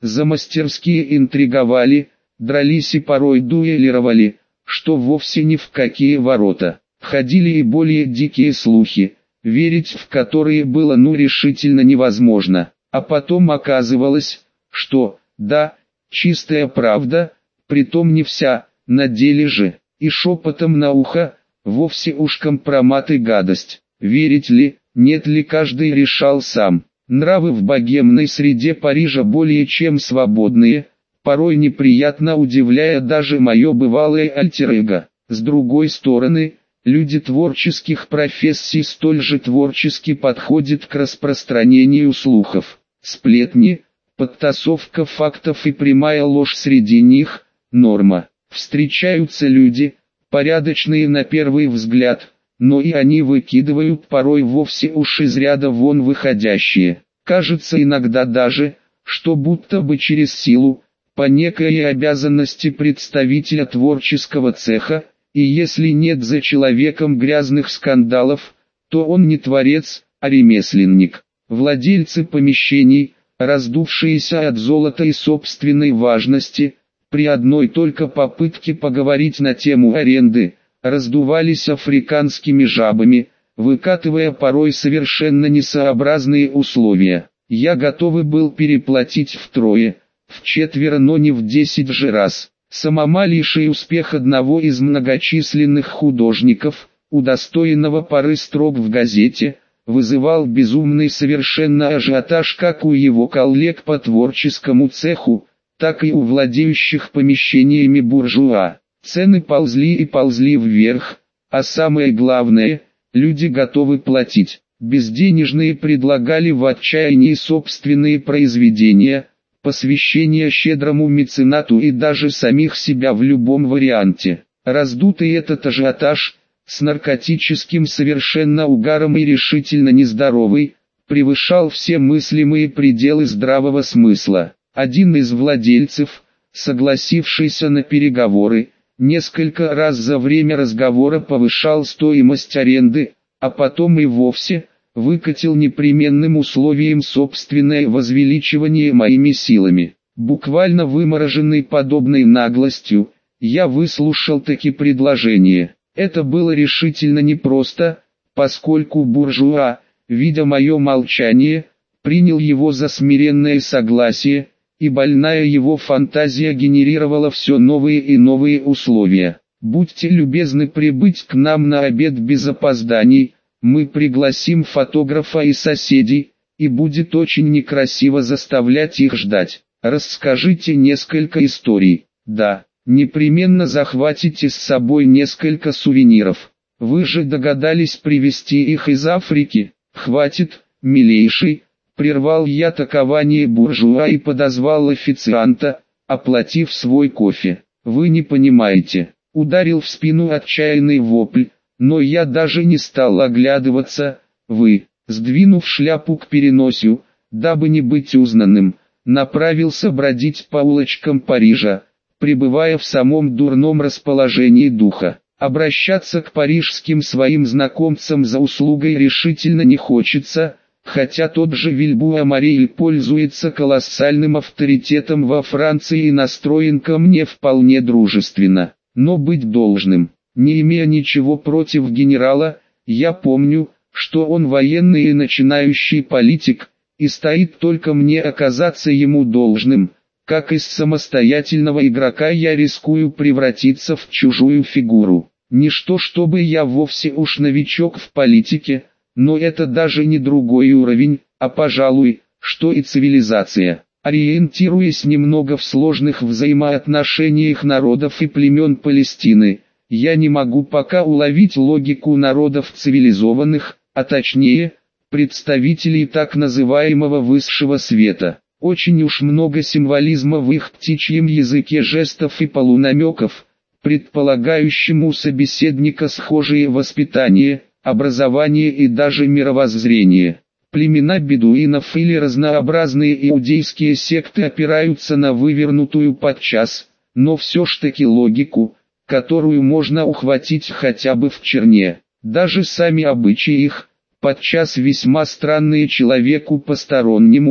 замастерски интриговали, дрались и порой дуэлировали, что вовсе ни в какие ворота. Ходили и более дикие слухи, верить в которые было решительно невозможно. А потом оказывалось, что, да, чистая правда, притом не вся, на деле же, и шепотом на ухо, вовсе уж компромат и гадость. Верить ли, нет ли, каждый решал сам. Нравы в богемной среде Парижа более чем свободные, порой неприятно удивляя даже мое бывалое альтер-эго. С другой стороны, люди творческих профессий столь же творчески подходят к распространению слухов. Сплетни, подтасовка фактов и прямая ложь среди них – норма. Встречаются люди, порядочные на первый взгляд, но и они выкидывают порой вовсе уж из ряда вон выходящие. Кажется иногда даже, что будто бы через силу, по некой обязанности представителя творческого цеха, и если нет за человеком грязных скандалов, то он не творец, а ремесленник. Владельцы помещений, раздувшиеся от золота и собственной важности, при одной только попытке поговорить на тему аренды, раздувались африканскими жабами, выкатывая порой совершенно несообразные условия. Я готов был переплатить втрое, вчетверо, но не в 10 же раз. Сама малейший успех одного из многочисленных художников, удостоенного пары строк в газете, вызывал безумный совершенно ажиотаж как у его коллег по творческому цеху, так и у владеющих помещениями буржуа. Цены ползли и ползли вверх, а самое главное, люди готовы платить. Безденежные предлагали в отчаянии собственные произведения, посвящение щедрому меценату и даже самих себя в любом варианте. Раздутый этот ажиотаж, с наркотическим совершенно угаром и решительно нездоровый, превышал все мыслимые пределы здравого смысла. Один из владельцев, согласившийся на переговоры, несколько раз за время разговора повышал стоимость аренды, а потом и вовсе выкатил непременным условием собственное возвеличивание моими силами. Буквально вымороженный подобной наглостью, я выслушал таки предложение. Это было решительно непросто, поскольку буржуа, видя мое молчание, принял его за смиренное согласие, и больная его фантазия генерировала все новые и новые условия. «Будьте любезны прибыть к нам на обед без опозданий, мы пригласим фотографа и соседей, и будет очень некрасиво заставлять их ждать. Расскажите несколько историй. Да, непременно захватите с собой несколько сувениров. Вы же догадались привезти их из Африки. Хватит, милейший». Прервал я такование буржуа и подозвал официанта, оплатив свой кофе. «Вы не понимаете». Ударил в спину отчаянный вопль, но я даже не стал оглядываться. «Вы», сдвинув шляпу к переносию, дабы не быть узнанным, направился бродить по улочкам Парижа, пребывая в самом дурном расположении духа. Обращаться к парижским своим знакомцам за услугой решительно не хочется, хотя тот же Вильбуа-Мариль пользуется колоссальным авторитетом во Франции и настроен ко мне вполне дружественно. Но быть должным, не имея ничего против генерала, я помню, что он военный и начинающий политик, и стоит только мне оказаться ему должным, как из самостоятельного игрока я рискую превратиться в чужую фигуру. Ничто, чтобы я вовсе уж новичок в политике, но это даже не другой уровень, а пожалуй, что и цивилизация. Ориентируясь немного в сложных взаимоотношениях народов и племен Палестины, я не могу пока уловить логику народов цивилизованных, а точнее, представителей так называемого высшего света. Очень уж много символизма в их птичьем языке жестов и полунамеков, предполагающим у собеседника схожие воспитание, образование и даже мировоззрение. Племена бедуинов или разнообразные иудейские секты опираются на вывернутую подчас, но все ж таки логику, которую можно ухватить хотя бы в черне. Даже сами обычаи их, подчас весьма странные человеку постороннему,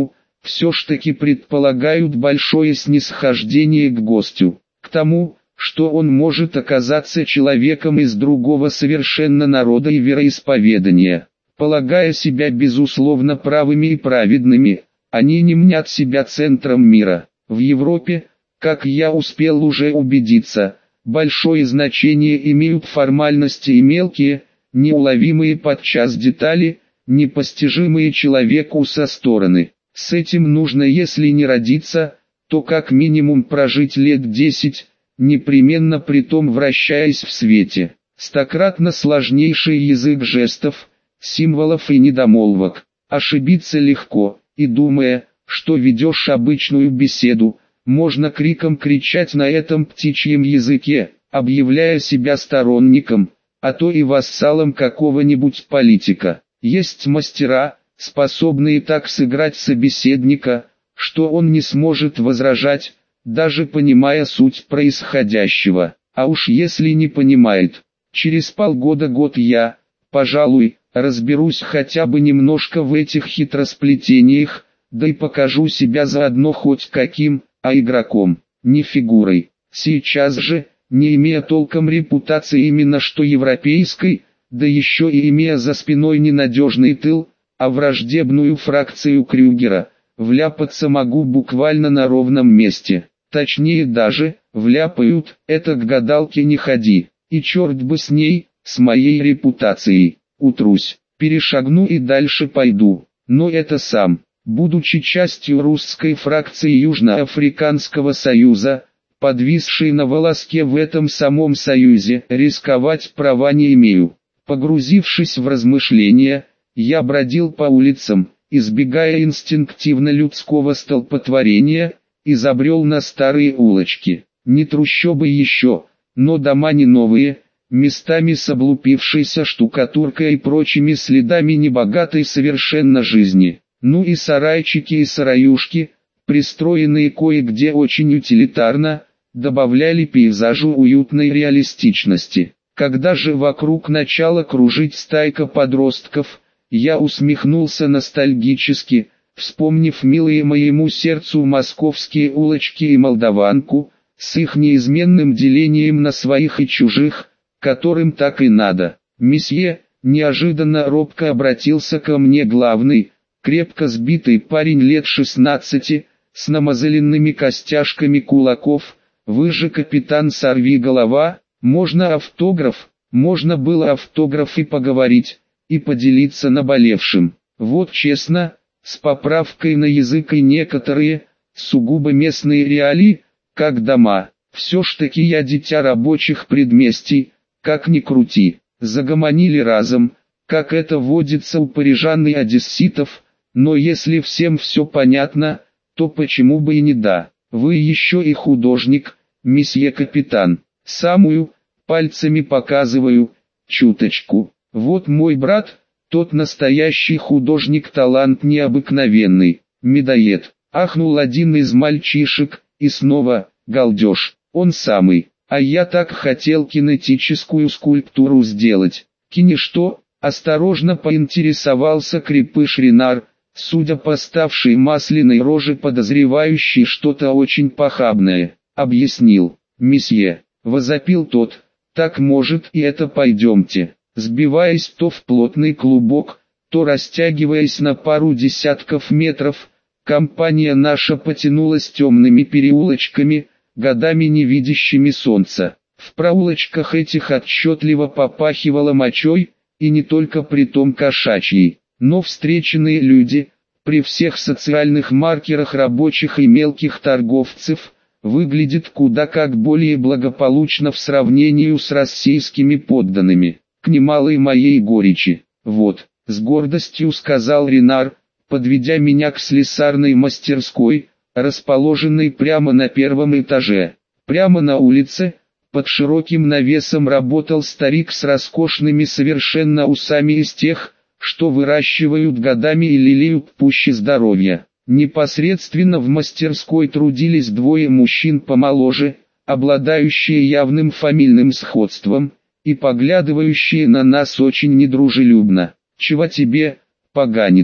все ж таки предполагают большое снисхождение к гостю, к тому, что он может оказаться человеком из другого совершенно народа и вероисповедания. Полагая себя безусловно правыми и праведными, они не мнят себя центром мира. В Европе, как я успел уже убедиться, большое значение имеют формальности и мелкие, неуловимые подчас детали, непостижимые человеку со стороны. С этим нужно, если не родиться, то как минимум прожить лет 10, непременно притом вращаясь в свете. Стократно сложнейший язык жестов, символов и недомолвок. Ошибиться легко, и думая, что ведешь обычную беседу, можно криком кричать на этом птичьем языке, объявляя себя сторонником, а то и вассалом какого-нибудь политика. Есть мастера, способные так сыграть собеседника, что он не сможет возражать, даже понимая суть происходящего. А уж если не понимает, через полгода-год я, пожалуй, разберусь хотя бы немножко в этих хитросплетениях, да и покажу себя заодно хоть каким, а игроком, не фигурой. Сейчас же, не имея толком репутации именно что европейской, да еще и имея за спиной ненадежный тыл, а враждебную фракцию Крюгера, вляпаться могу буквально на ровном месте. Точнее даже, вляпают, это к гадалке не ходи, и черт бы с ней, с моей репутацией, утрусь, перешагну и дальше пойду, но это сам, будучи частью русской фракции Южноафриканского союза, подвисшей на волоске в этом самом союзе, рисковать права не имею. Погрузившись в размышления, я бродил по улицам, избегая инстинктивно людского столпотворения, и забрел на старые улочки. Не трущобы еще, но дома не новые, местами с облупившейся штукатуркой и прочими следами небогатой совершенно жизни. Ну и сарайчики и сараюшки, пристроенные кое-где очень утилитарно, добавляли пейзажу уютной реалистичности. Когда же вокруг начала кружить стайка подростков, я усмехнулся ностальгически, вспомнив милые моему сердцу московские улочки и Молдаванку, с их неизменным делением на своих и чужих, которым так и надо. «Месье», неожиданно робко обратился ко мне главный, крепко сбитый парень лет 16, с намазаленными костяшками кулаков, «Вы же капитан Сорвиголова, можно автограф?» Можно было автограф и поговорить, и поделиться наболевшим. Вот честно, с поправкой на язык и некоторые, сугубо местные реалии, как дома. Все ж таки я дитя рабочих предместий, как ни крути. Загомонили разом, как это водится у парижан и одесситов, но если всем все понятно, то почему бы и не да. Вы еще и художник, месье капитан. Самую, пальцами показываю, чуточку. Вот мой брат, тот настоящий художник, талант необыкновенный, медоед. Ахнул один из мальчишек, и снова, галдеж, он самый. А я так хотел кинетическую скульптуру сделать. Кини что? Осторожно поинтересовался крепыш Ренар, судя по ставшей масляной роже подозревающий что-то очень похабное. Объяснил, месье, возопил тот, так может и это пойдемте. Сбиваясь то в плотный клубок, то растягиваясь на пару десятков метров, компания наша потянулась темными переулочками, годами не видящими солнца. В проулочках этих отчетливо попахивало мочой, и не только притом кошачьей, но встреченные люди, при всех социальных маркерах рабочих и мелких торговцев, выглядят куда как более благополучно в сравнении с российскими подданными. К немалой моей горечи. Вот, с гордостью сказал Ренар, подведя меня к слесарной мастерской, расположенной прямо на первом этаже. Прямо на улице, под широким навесом работал старик с роскошными совершенно усами из тех, что выращивают годами и лелеют пуще здоровья. Непосредственно в мастерской трудились двое мужчин помоложе, обладающие явным фамильным сходством, и поглядывающие на нас очень недружелюбно. «Чего тебе, поганец?»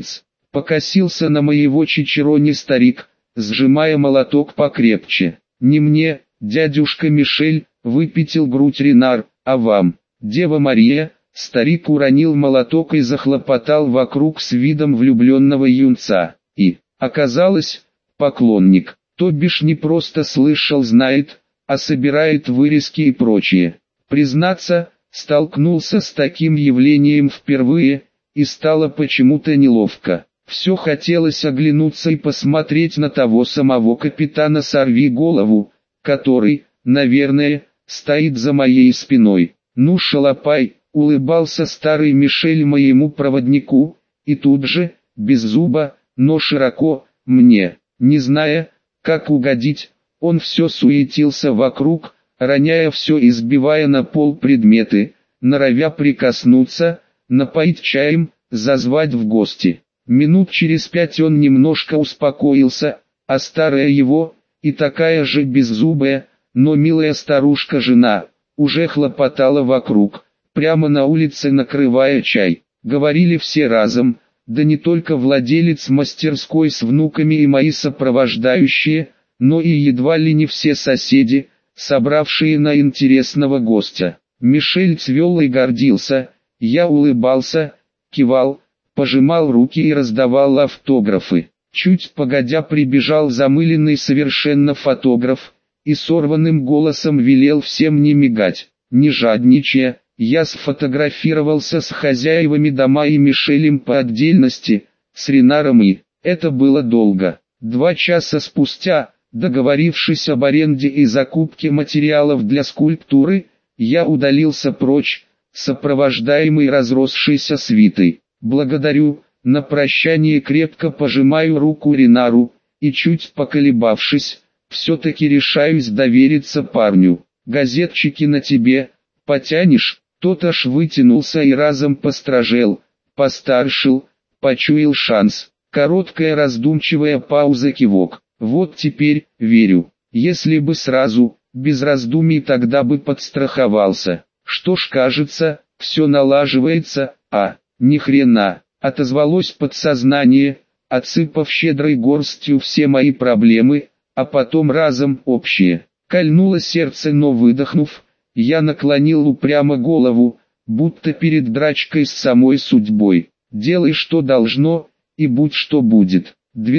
Покосился на моего чичерони старик, сжимая молоток покрепче. «Не мне, дядюшка Мишель», — выпятил грудь Ренар, — «а вам, Дева Мария». Старик уронил молоток и захлопотал вокруг с видом влюбленного юнца. И, оказалось, поклонник, то бишь не просто слышал, знает, а собирает вырезки и прочее. Признаться, столкнулся с таким явлением впервые, и стало почему-то неловко. Все хотелось оглянуться и посмотреть на того самого капитана Сорвиголову, который, наверное, стоит за моей спиной. «Ну, шалопай», — улыбался старый Мишель моему проводнику, и тут же, без зуба, но широко, мне, не зная, как угодить, он все суетился вокруг, роняя все и сбивая на пол предметы, норовя прикоснуться, напоить чаем, зазвать в гости. Минут через 5 он немножко успокоился, а старая его, и такая же беззубая, но милая старушка-жена, уже хлопотала вокруг, прямо на улице накрывая чай. Говорили все разом, да не только владелец мастерской с внуками и мои сопровождающие, но и едва ли не все соседи, собравшие на интересного гостя. Мишель цвел и гордился, я улыбался, кивал, пожимал руки и раздавал автографы. Чуть погодя прибежал замыленный совершенно фотограф, и сорванным голосом велел всем не мигать, не жадничая. Я сфотографировался с хозяевами дома и Мишелем по отдельности, с Ренаром и, это было долго. 2 часа спустя, договорившись об аренде и закупке материалов для скульптуры, я удалился прочь, сопровождаемый разросшейся свитой. «Благодарю», на прощание крепко пожимаю руку Ренару, и чуть поколебавшись, все-таки решаюсь довериться парню. «Газетчики на тебе, потянешь?» Тот аж вытянулся и разом постражел, постаршил, почуял шанс. Короткая раздумчивая пауза, кивок. «Вот теперь, верю. Если бы сразу, без раздумий, тогда бы подстраховался. Что ж, кажется, все налаживается, ни хрена», отозвалось подсознание, отсыпав щедрой горстью все мои проблемы, а потом разом общие. Кольнуло сердце, но выдохнув, я наклонил упрямо голову, будто перед драчкой с самой судьбой. «Делай, что должно, и будь, что будет».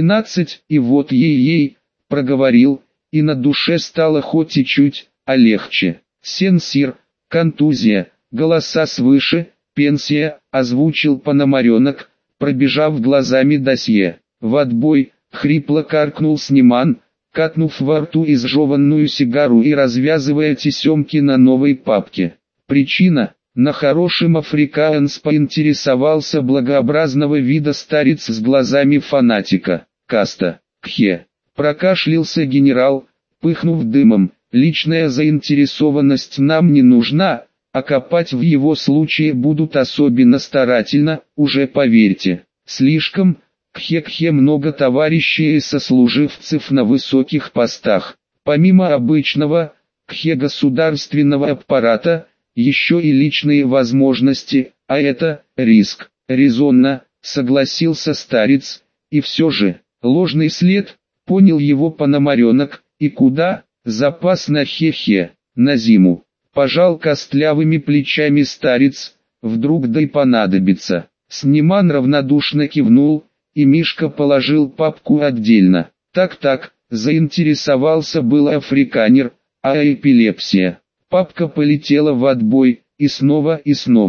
12, и вот ей-ей, проговорил, и на душе стало хоть и чуть, а легче. «Сенсир, контузия, голоса свыше, пенсия», озвучил Пономаренок, пробежав глазами досье. «В отбой», хрипло каркнул Сниман, катнув во рту изжеванную сигару и развязывая тесемки на новой папке. «Причина?» На хорошем африкаанс поинтересовался благообразного вида старец с глазами фанатика. «Каста, кхе». Прокашлялся генерал, пыхнув дымом. «Личная заинтересованность нам не нужна, а копать в его случае будут особенно старательно, уже поверьте. Слишком, кхе-кхе, много товарищей и сослуживцев на высоких постах. Помимо обычного, кхе, государственного аппарата, еще и личные возможности, а это риск». «Резонно», согласился старец, и все же, ложный след, понял его Пономаренок, и куда, запас на хе-хе, на зиму. Пожал костлявыми плечами старец, вдруг да и понадобится. Сниман равнодушно кивнул, и Мишка положил папку отдельно. Так, заинтересовался был африканер, а эпилепсия. Папка полетела в отбой, и снова.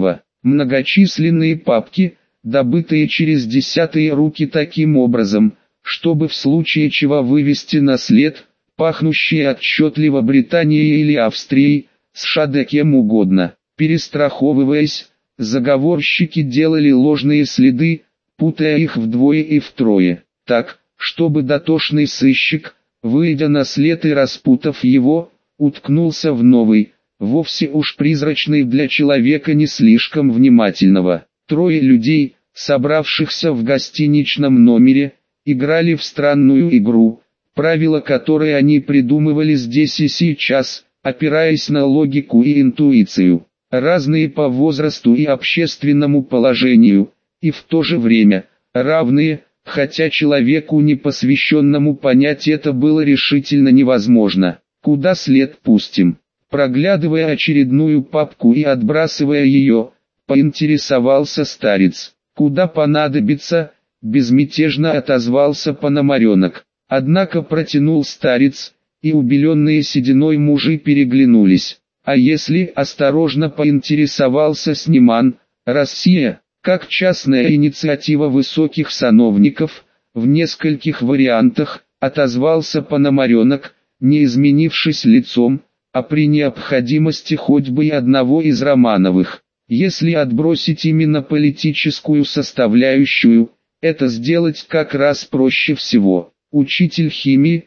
Многочисленные папки, добытые через десятые руки таким образом, чтобы в случае чего вывести на след, пахнущие отчетливо Британией или Австрией, США да кем угодно. Перестраховываясь, заговорщики делали ложные следы, путая их вдвое и втрое, так, чтобы дотошный сыщик, выйдя на след и распутав его, уткнулся в новый, вовсе уж призрачный для человека не слишком внимательного. 3 людей, собравшихся в гостиничном номере, играли в странную игру, правила которой они придумывали здесь и сейчас, опираясь на логику и интуицию. Разные по возрасту и общественному положению, и в то же время, равные, хотя человеку непосвященному понять это было решительно невозможно. Куда след пустим? Проглядывая очередную папку и отбрасывая ее, поинтересовался старец. Куда понадобится? Безмятежно отозвался Пономаренок. Однако протянул старец, и убеленные сединой мужи переглянулись. А если, осторожно поинтересовался Сниман, Россия, как частная инициатива высоких сановников, в нескольких вариантах, отозвался Пономаренок, не изменившись лицом, а при необходимости хоть бы и одного из Романовых. Если отбросить именно политическую составляющую, это сделать как раз проще всего. Учитель химии,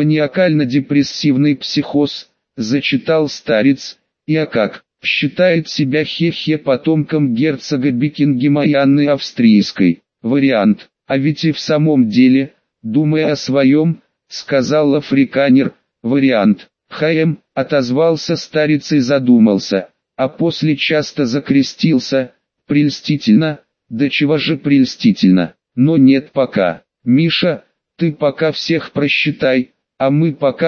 маниакально-депрессивный психоз, зачитал старец, и как, считает себя хе-хе потомком герцога Бекингема и Анны Австрийской. Вариант, а ведь и в самом деле, думая о своем, сказал африканер, вариант. Отозвался старец и задумался, а после часто закрестился, прельстительно, да чего же прельстительно, но нет пока. Миша, ты пока всех просчитай, а мы пока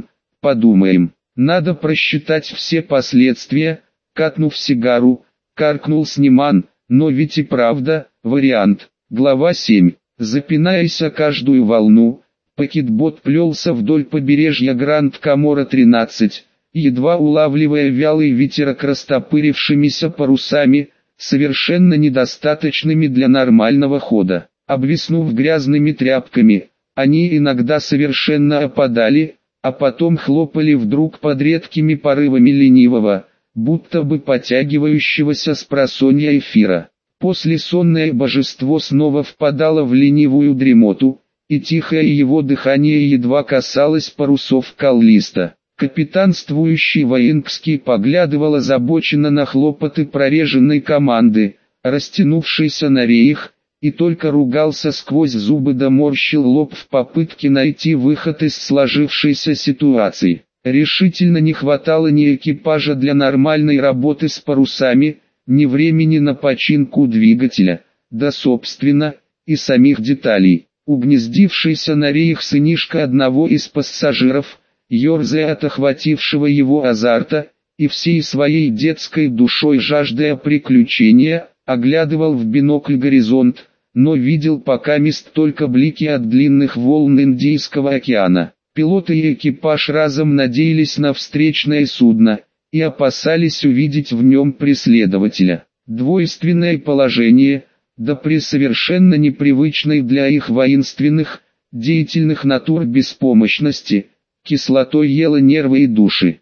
подумаем. Надо просчитать все последствия, катнув сигару, каркнул Сниман, но ведь и правда, вариант. Глава 7. Запинаясь о каждую волну, пакетбот плелся вдоль побережья Гранд-Камора-13, едва улавливая вялый ветерок растопырившимися парусами, совершенно недостаточными для нормального хода. Обвиснув грязными тряпками, они иногда совершенно опадали, а потом хлопали вдруг под редкими порывами ленивого, будто бы потягивающегося с просонья эфира. После сонное божество снова впадало в ленивую дремоту, и тихое его дыхание едва касалось парусов Каллиста. Капитанствующий Воинский поглядывал озабоченно на хлопоты прореженной команды, растянувшейся на реях, и только ругался сквозь зубы да морщил лоб в попытке найти выход из сложившейся ситуации. Решительно не хватало ни экипажа для нормальной работы с парусами, ни времени на починку двигателя, да собственно, и самих деталей. Угнездившийся на реях сынишка одного из пассажиров, ерзая от охватившего его азарта, и всей своей детской душой жаждая приключения, оглядывал в бинокль горизонт, но видел покамест только блики от длинных волн Индийского океана. Пилоты и экипаж разом надеялись на встречное судно, и опасались увидеть в нем преследователя. Двойственное положение, да при совершенно непривычной для их воинственных, деятельных натур беспомощности, кислотой ела нервы и души.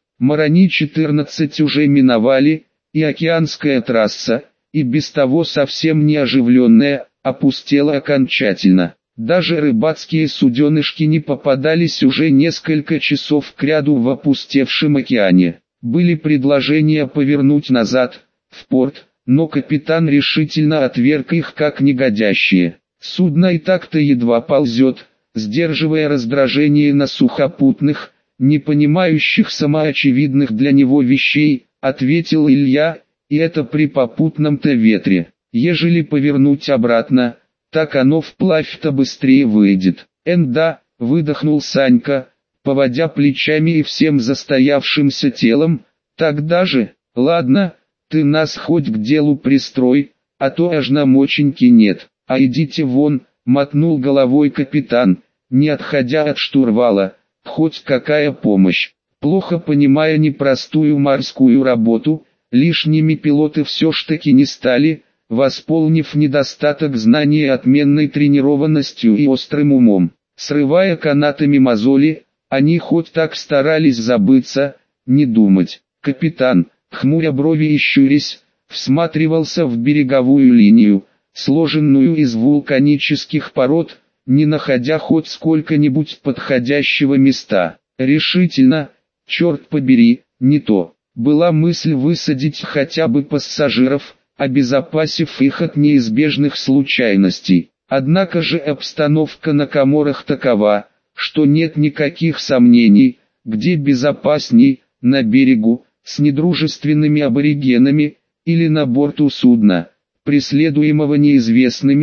Марани-14 уже миновали, и океанская трасса, и без того совсем не оживленная, опустела окончательно. Даже рыбацкие суденышки не попадались уже несколько часов кряду в опустевшем океане. Были предложения повернуть назад, в порт, но капитан решительно отверг их как негодящие. Судно и так-то едва ползет, сдерживая раздражение на сухопутных, не понимающих самоочевидных для него вещей, ответил Илья, и это при попутном-то ветре. Ежели повернуть обратно, так оно вплавь-то быстрее выйдет. Да, выдохнул Санька, поводя плечами и всем застоявшимся телом, тогда же, ладно, ты нас хоть к делу пристрой, а то аж намоченьки нет, а идите вон, мотнул головой капитан, не отходя от штурвала, хоть какая помощь. Плохо понимая непростую морскую работу, лишними пилоты все ж таки не стали, восполнив недостаток знаний отменной тренированностью и острым умом. Срывая канатами мозоли, они хоть так старались забыться, не думать. Капитан, хмуря брови и щурясь, всматривался в береговую линию, сложенную из вулканических пород, не находя хоть сколько-нибудь подходящего места. Решительно, черт побери, не то. Была мысль высадить хотя бы пассажиров, обезопасив их от неизбежных случайностей. Однако же обстановка на Коморах такова, что нет никаких сомнений, где безопасней, на берегу, с недружественными аборигенами, или на борту судна, преследуемого неизвестными,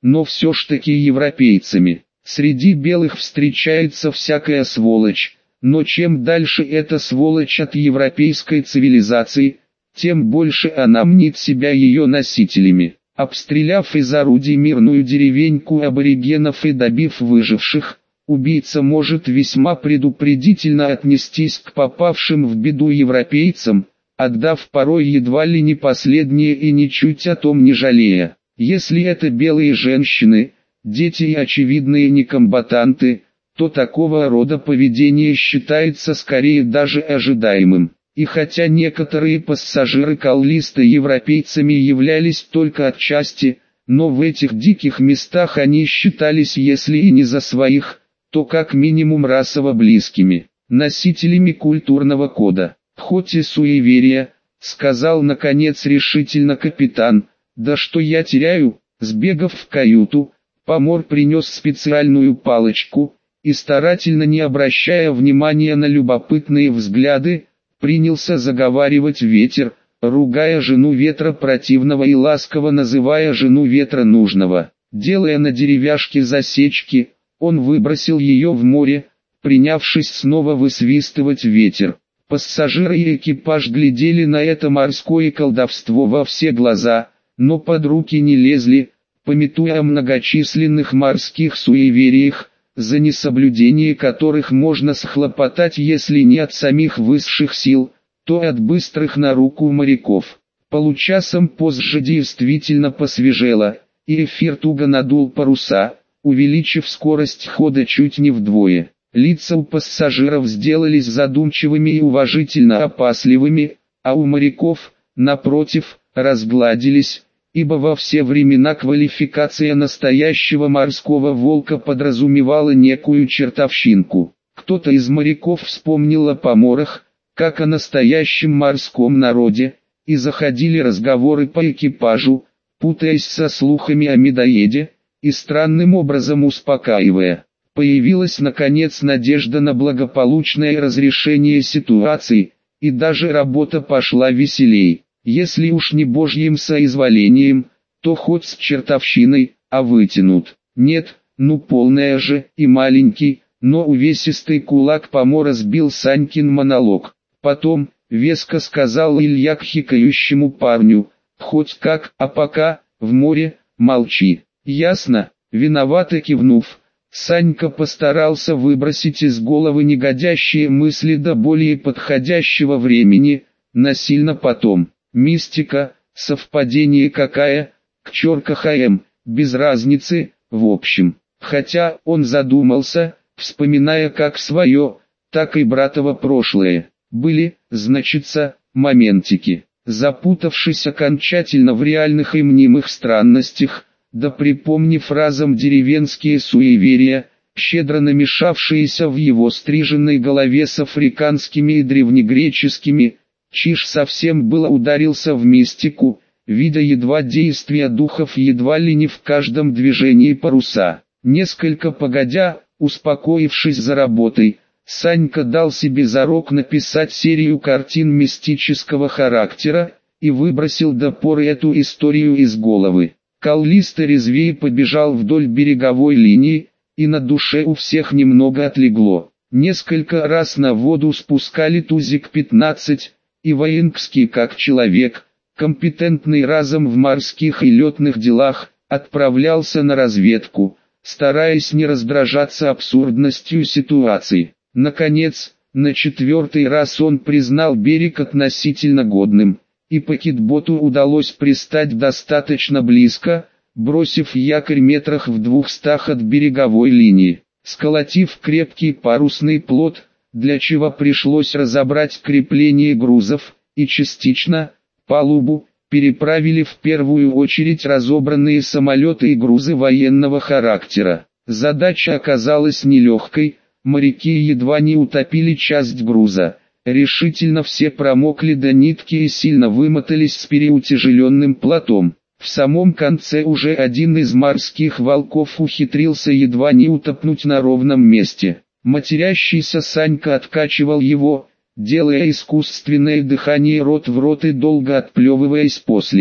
но все ж таки европейцами. Среди белых встречается всякая сволочь, но чем дальше эта сволочь от европейской цивилизации, тем больше она мнит себя ее носителями. Обстреляв из орудий мирную деревеньку аборигенов и добив выживших, убийца может весьма предупредительно отнестись к попавшим в беду европейцам, отдав порой едва ли не последнее и ничуть о том не жалея. Если это белые женщины, дети и очевидные некомбатанты, то такого рода поведение считается скорее даже ожидаемым. И хотя некоторые пассажиры Каллиста европейцами являлись только отчасти, но в этих диких местах они считались, если и не за своих, то как минимум расово близкими, носителями культурного кода. «Хоть и суеверие», — сказал наконец решительно капитан, — «да что я теряю?» Сбегав в каюту, помор принес специальную палочку, и старательно не обращая внимания на любопытные взгляды, принялся заговаривать ветер, ругая жену ветра противного и ласково называя жену ветра нужного. Делая на деревяшке засечки, он выбросил ее в море, принявшись снова высвистывать ветер. Пассажиры и экипаж глядели на это морское колдовство во все глаза, но под руки не лезли, памятуя о многочисленных морских суевериях, за несоблюдение которых можно схлопотать если не от самих высших сил, то от быстрых на руку моряков. Получасом позже действительно посвежело, и эфир туго надул паруса, увеличив скорость хода чуть не вдвое. Лица у пассажиров сделались задумчивыми и уважительно опасливыми, а у моряков, напротив, разгладились, ибо во все времена квалификация настоящего морского волка подразумевала некую чертовщинку. Кто-то из моряков вспомнил о поморах, как о настоящем морском народе, и заходили разговоры по экипажу, путаясь со слухами о медоеде, и странным образом успокаивая. Появилась наконец надежда на благополучное разрешение ситуации, и даже работа пошла веселей. Если уж не божьим соизволением, то хоть с чертовщиной, а вытянут. Нет, ну полная же, и маленький, но увесистый кулак помора сбил Санькин монолог. Потом, веско сказал Илья к хикающему парню, хоть как, а пока, в море, молчи. Ясно, виновато кивнув, Санька постарался выбросить из головы негодящие мысли до более подходящего времени, насильно потом. Мистика, совпадение какая, к чертям, без разницы, в общем. Хотя он задумался, вспоминая как свое, так и братово прошлое. Были, значится, моментики. Запутавшись окончательно в реальных и мнимых странностях, да припомнив разом деревенские суеверия, щедро намешавшиеся в его стриженной голове с африканскими и древнегреческими, Чиж совсем было ударился в мистику, видя едва действия духов едва ли не в каждом движении паруса. Несколько погодя, успокоившись за работой, Санька дал себе зарок написать серию картин мистического характера, и выбросил до поры эту историю из головы. Каллиста резвее побежал вдоль береговой линии, и на душе у всех немного отлегло. Несколько раз на воду спускали Тузик-15, и Воинский как человек, компетентный разом в морских и летных делах, отправлялся на разведку, стараясь не раздражаться абсурдностью ситуации. Наконец, на 4-й раз он признал берег относительно годным, и пакетботу удалось пристать достаточно близко, бросив якорь метрах в 200 от береговой линии. Сколотив крепкий парусный плот, для чего пришлось разобрать крепление грузов, и частично, палубу, переправили в первую очередь разобранные самолеты и грузы военного характера. Задача оказалась нелегкой, моряки едва не утопили часть груза. Решительно все промокли до нитки и сильно вымотались с переутяжеленным плотом. В самом конце уже один из морских волков ухитрился едва не утопнуть на ровном месте. Матерящийся Санька откачивал его, делая искусственное дыхание рот в рот и долго отплевываясь после.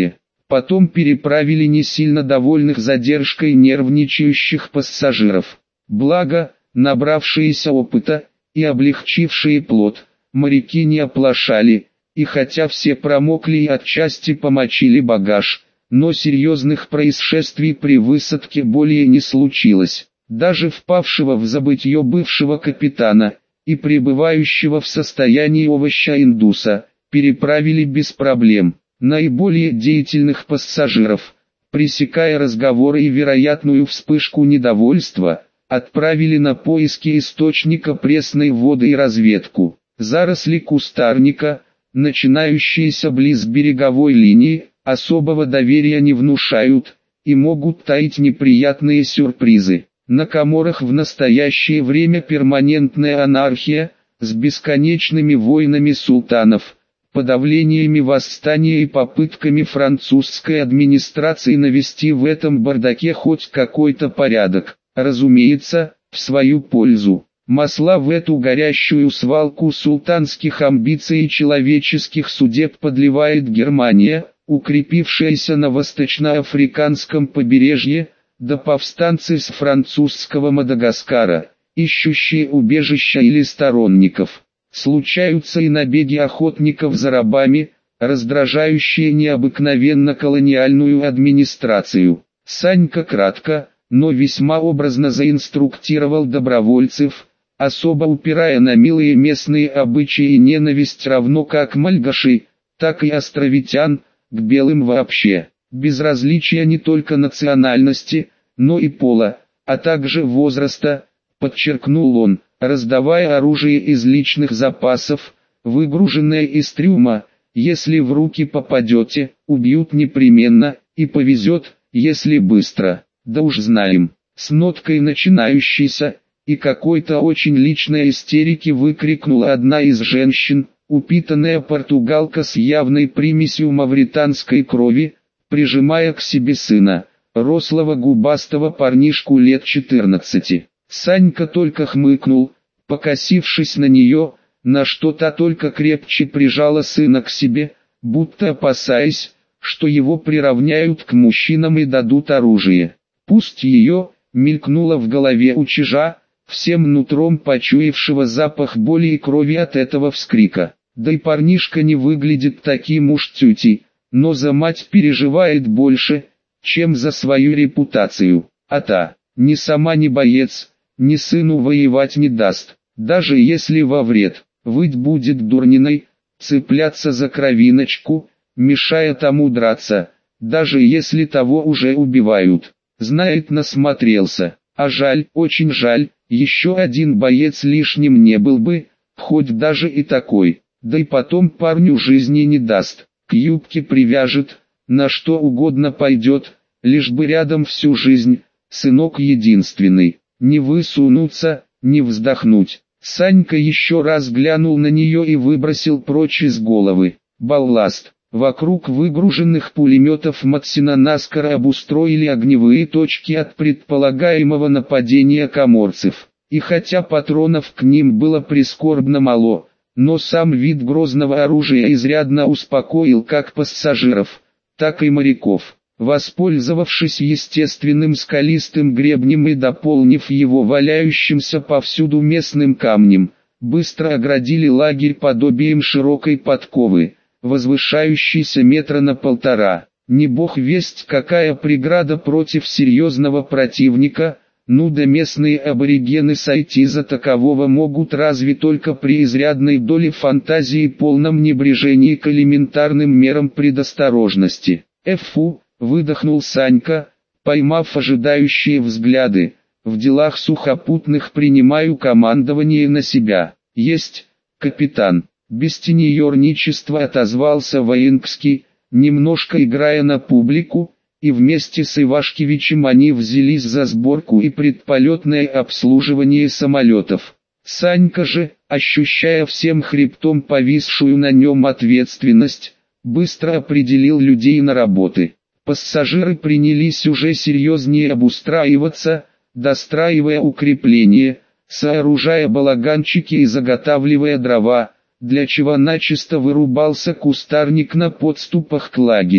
Потом переправили не сильно довольных задержкой нервничающих пассажиров. Благо, набравшиеся опыта и облегчившие плод, моряки не оплошали, и хотя все промокли и отчасти помочили багаж, но серьезных происшествий при высадке более не случилось. Даже впавшего в забытье бывшего капитана и пребывающего в состоянии овоща-индуса переправили без проблем. Наиболее деятельных пассажиров, пресекая разговоры и вероятную вспышку недовольства, отправили на поиски источника пресной воды и разведку. Заросли кустарника, начинающиеся близ береговой линии, особого доверия не внушают и могут таить неприятные сюрпризы. На Коморах в настоящее время перманентная анархия, с бесконечными войнами султанов, подавлениями восстания и попытками французской администрации навести в этом бардаке хоть какой-то порядок, разумеется, в свою пользу. Масла в эту горящую свалку султанских амбиций и человеческих судеб подливает Германия, укрепившаяся на восточноафриканском побережье, да повстанцы с французского Мадагаскара, ищущие убежища или сторонников. Случаются и набеги охотников за рабами, раздражающие необыкновенно колониальную администрацию. Санька кратко, но весьма образно заинструктировал добровольцев, особо упирая на милые местные обычаи и ненависть равно как мальгашей, так и островитян, к белым вообще. Безразличие не только национальности, но и пола, а также возраста, подчеркнул он, раздавая оружие из личных запасов, выгруженное из трюма. Если в руки попадете, убьют непременно, и повезет, если быстро. Да уж знаем. С ноткой начинающейся и какой-то очень личной истерики выкрикнула одна из женщин, упитанная португалка с явной примесью мавританской крови, прижимая к себе сына, рослого губастого парнишку лет 14. Санька только хмыкнул, покосившись на нее, на что та только крепче прижала сына к себе, будто опасаясь, что его приравняют к мужчинам и дадут оружие. Пусть ее, мелькнуло в голове у чижа, всем нутром почуявшего запах боли и крови от этого вскрика. Да и парнишка не выглядит таким уж тютей, но за мать переживает больше, чем за свою репутацию. А та, ни сама ни боец, ни сыну воевать не даст, даже если во вред, выть будет дурниной, цепляться за кровиночку, мешая тому драться, даже если того уже убивают. Знает, насмотрелся, а жаль, очень жаль, еще один боец лишним не был бы, хоть даже и такой, да и потом парню жизни не даст, к юбке привяжет, на что угодно пойдет, лишь бы рядом всю жизнь, сынок единственный, не высунуться, не вздохнуть. Санька еще раз глянул на нее и выбросил прочь из головы. Балласт. Вокруг выгруженных пулеметов Матсина наскоро обустроили огневые точки от предполагаемого нападения коморцев. И хотя патронов к ним было прискорбно мало, но сам вид грозного оружия изрядно успокоил как пассажиров, так и моряков. Воспользовавшись естественным скалистым гребнем и дополнив его валяющимся повсюду местным камнем, быстро оградили лагерь подобием широкой подковы, возвышающейся метра на 1,5. Не бог весть какая преграда против серьезного противника, ну да местные аборигены сойти за такового могут разве только при изрядной доле фантазии и полном небрежении к элементарным мерам предосторожности. Фу, выдохнул Санька, поймав ожидающие взгляды. В делах сухопутных принимаю командование на себя. Есть, капитан. Без тени ерничества отозвался Воинский, немножко играя на публику, и вместе с Ивашкевичем они взялись за сборку и предполетное обслуживание самолетов. Санька же, ощущая всем хребтом повисшую на нем ответственность, быстро определил людей на работы. Пассажиры принялись уже серьезнее обустраиваться, достраивая укрепления, сооружая балаганчики и заготавливая дрова, для чего начисто вырубался кустарник на подступах к лагерю.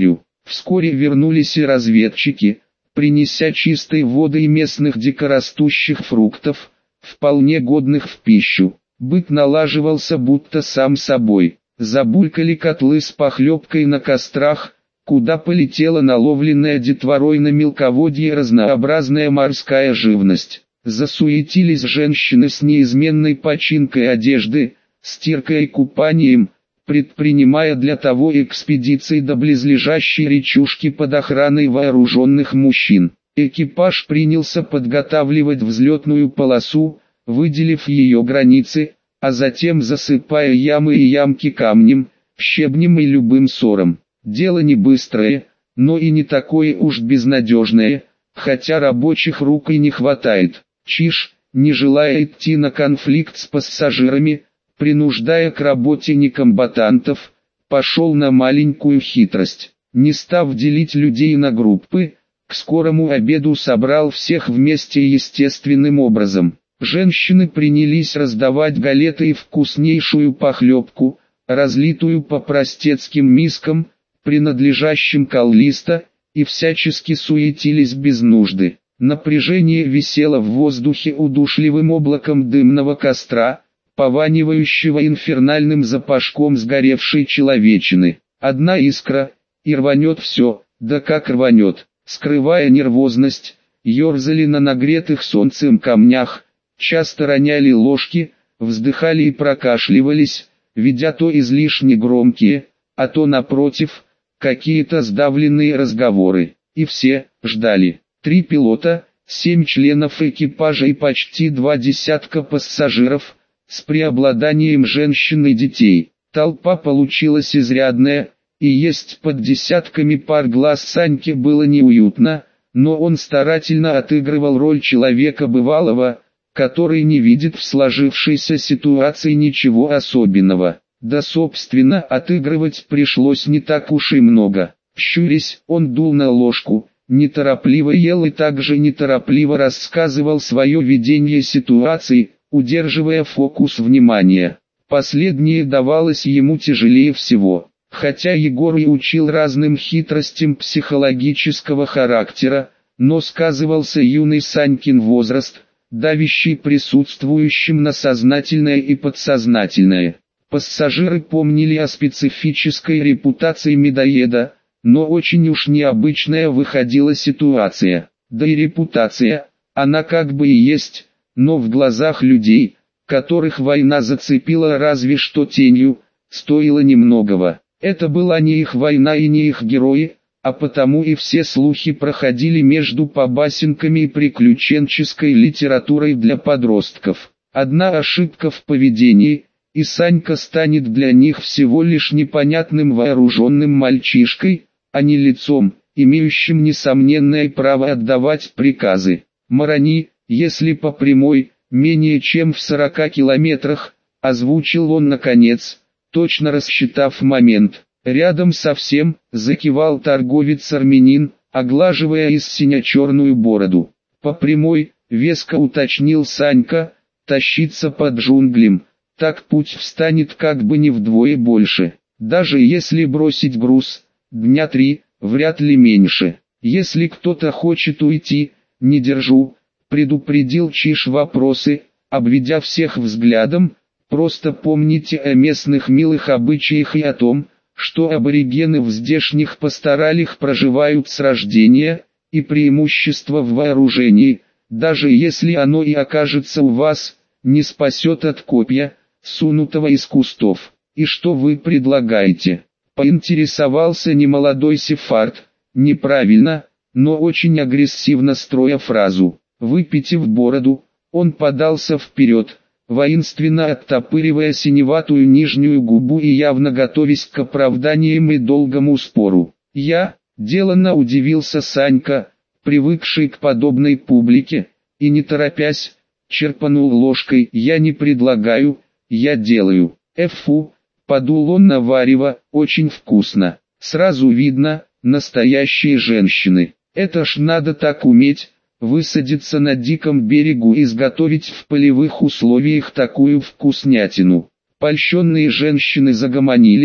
Вскоре вернулись и разведчики, принеся чистой воды и местных дикорастущих фруктов, вполне годных в пищу. Быт налаживался будто сам собой. Забулькали котлы с похлебкой на кострах, куда полетела наловленная детворой на мелководье разнообразная морская живность. Засуетились женщины с неизменной починкой одежды, стиркой и купанием, предпринимая для того экспедиции до близлежащей речушки под охраной вооруженных мужчин. Экипаж принялся подготавливать взлетную полосу, выделив ее границы, а затем засыпая ямы и ямки камнем, щебнем и любым сором. Дело не быстрое, но и не такое уж безнадежное, хотя рабочих рук и не хватает. Чиж, не желая идти на конфликт с пассажирами, принуждая к работе некомбатантов, пошел на маленькую хитрость. Не став делить людей на группы, к скорому обеду собрал всех вместе естественным образом. Женщины принялись раздавать галеты и вкуснейшую похлебку, разлитую по простецким мискам, принадлежащим Каллисто, и всячески суетились без нужды. Напряжение висело в воздухе удушливым облаком дымного костра, пованивающего инфернальным запашком сгоревшей человечины. Одна искра, и рванет все, да как рванет. Скрывая нервозность, ерзали на нагретых солнцем камнях, часто роняли ложки, вздыхали и прокашливались, ведя то излишне громкие, а то напротив, какие-то сдавленные разговоры. И все ждали. 3 пилота, 7 членов экипажа и почти 2 десятка пассажиров, с преобладанием женщин и детей. Толпа получилась изрядная, и есть под десятками пар глаз Саньке было неуютно, но он старательно отыгрывал роль человека бывалого, который не видит в сложившейся ситуации ничего особенного. Да собственно отыгрывать пришлось не так уж и много. Щурясь, он дул на ложку, неторопливо ел и также неторопливо рассказывал свое видение ситуации, удерживая фокус внимания. Последнее давалось ему тяжелее всего. Хотя Егор и учил разным хитростям психологического характера, но сказывался юный Санькин возраст, давящий присутствующим на сознательное и подсознательное. Пассажиры помнили о специфической репутации медоеда, но очень уж необычная выходила ситуация. Да и репутация, она как бы и есть, но в глазах людей, которых война зацепила разве что тенью, стоила немногого. Это была не их война и не их герои, а потому и все слухи проходили между побасенками и приключенческой литературой для подростков. Одна ошибка в поведении, и Санька станет для них всего лишь непонятным вооруженным мальчишкой, а не лицом, имеющим несомненное право отдавать приказы. Марани, если по прямой, менее чем в 40 километрах, озвучил он наконец, точно рассчитав момент. Рядом совсем, закивал торговец-армянин, оглаживая из сине-черную бороду. По прямой, веско уточнил Санька, тащиться под джунглем, так путь встанет как бы не вдвое больше. Даже если бросить груз, дня 3, вряд ли меньше. Если кто-то хочет уйти, не держу, предупредил Чиж вопросы, обведя всех взглядом. Просто помните о местных милых обычаях и о том, что аборигены в здешних пасторалях проживают с рождения, и преимущество в вооружении, даже если оно и окажется у вас, не спасет от копья, сунутого из кустов. И что вы предлагаете? Поинтересовался немолодой сефард, неправильно, но очень агрессивно строя фразу. Выпитив бороду, он подался вперед, воинственно оттопыривая синеватую нижнюю губу и явно готовясь к оправданиям и долгому спору. Я, деланно удивился Санька, привыкший к подобной публике, и не торопясь, черпанул ложкой. Я не предлагаю, я делаю. Фу, подул он на варево, очень вкусно. Сразу видно, настоящие женщины. Это ж надо так уметь. Высадиться на диком берегу и изготовить в полевых условиях такую вкуснятину. Польщенные женщины загомонили,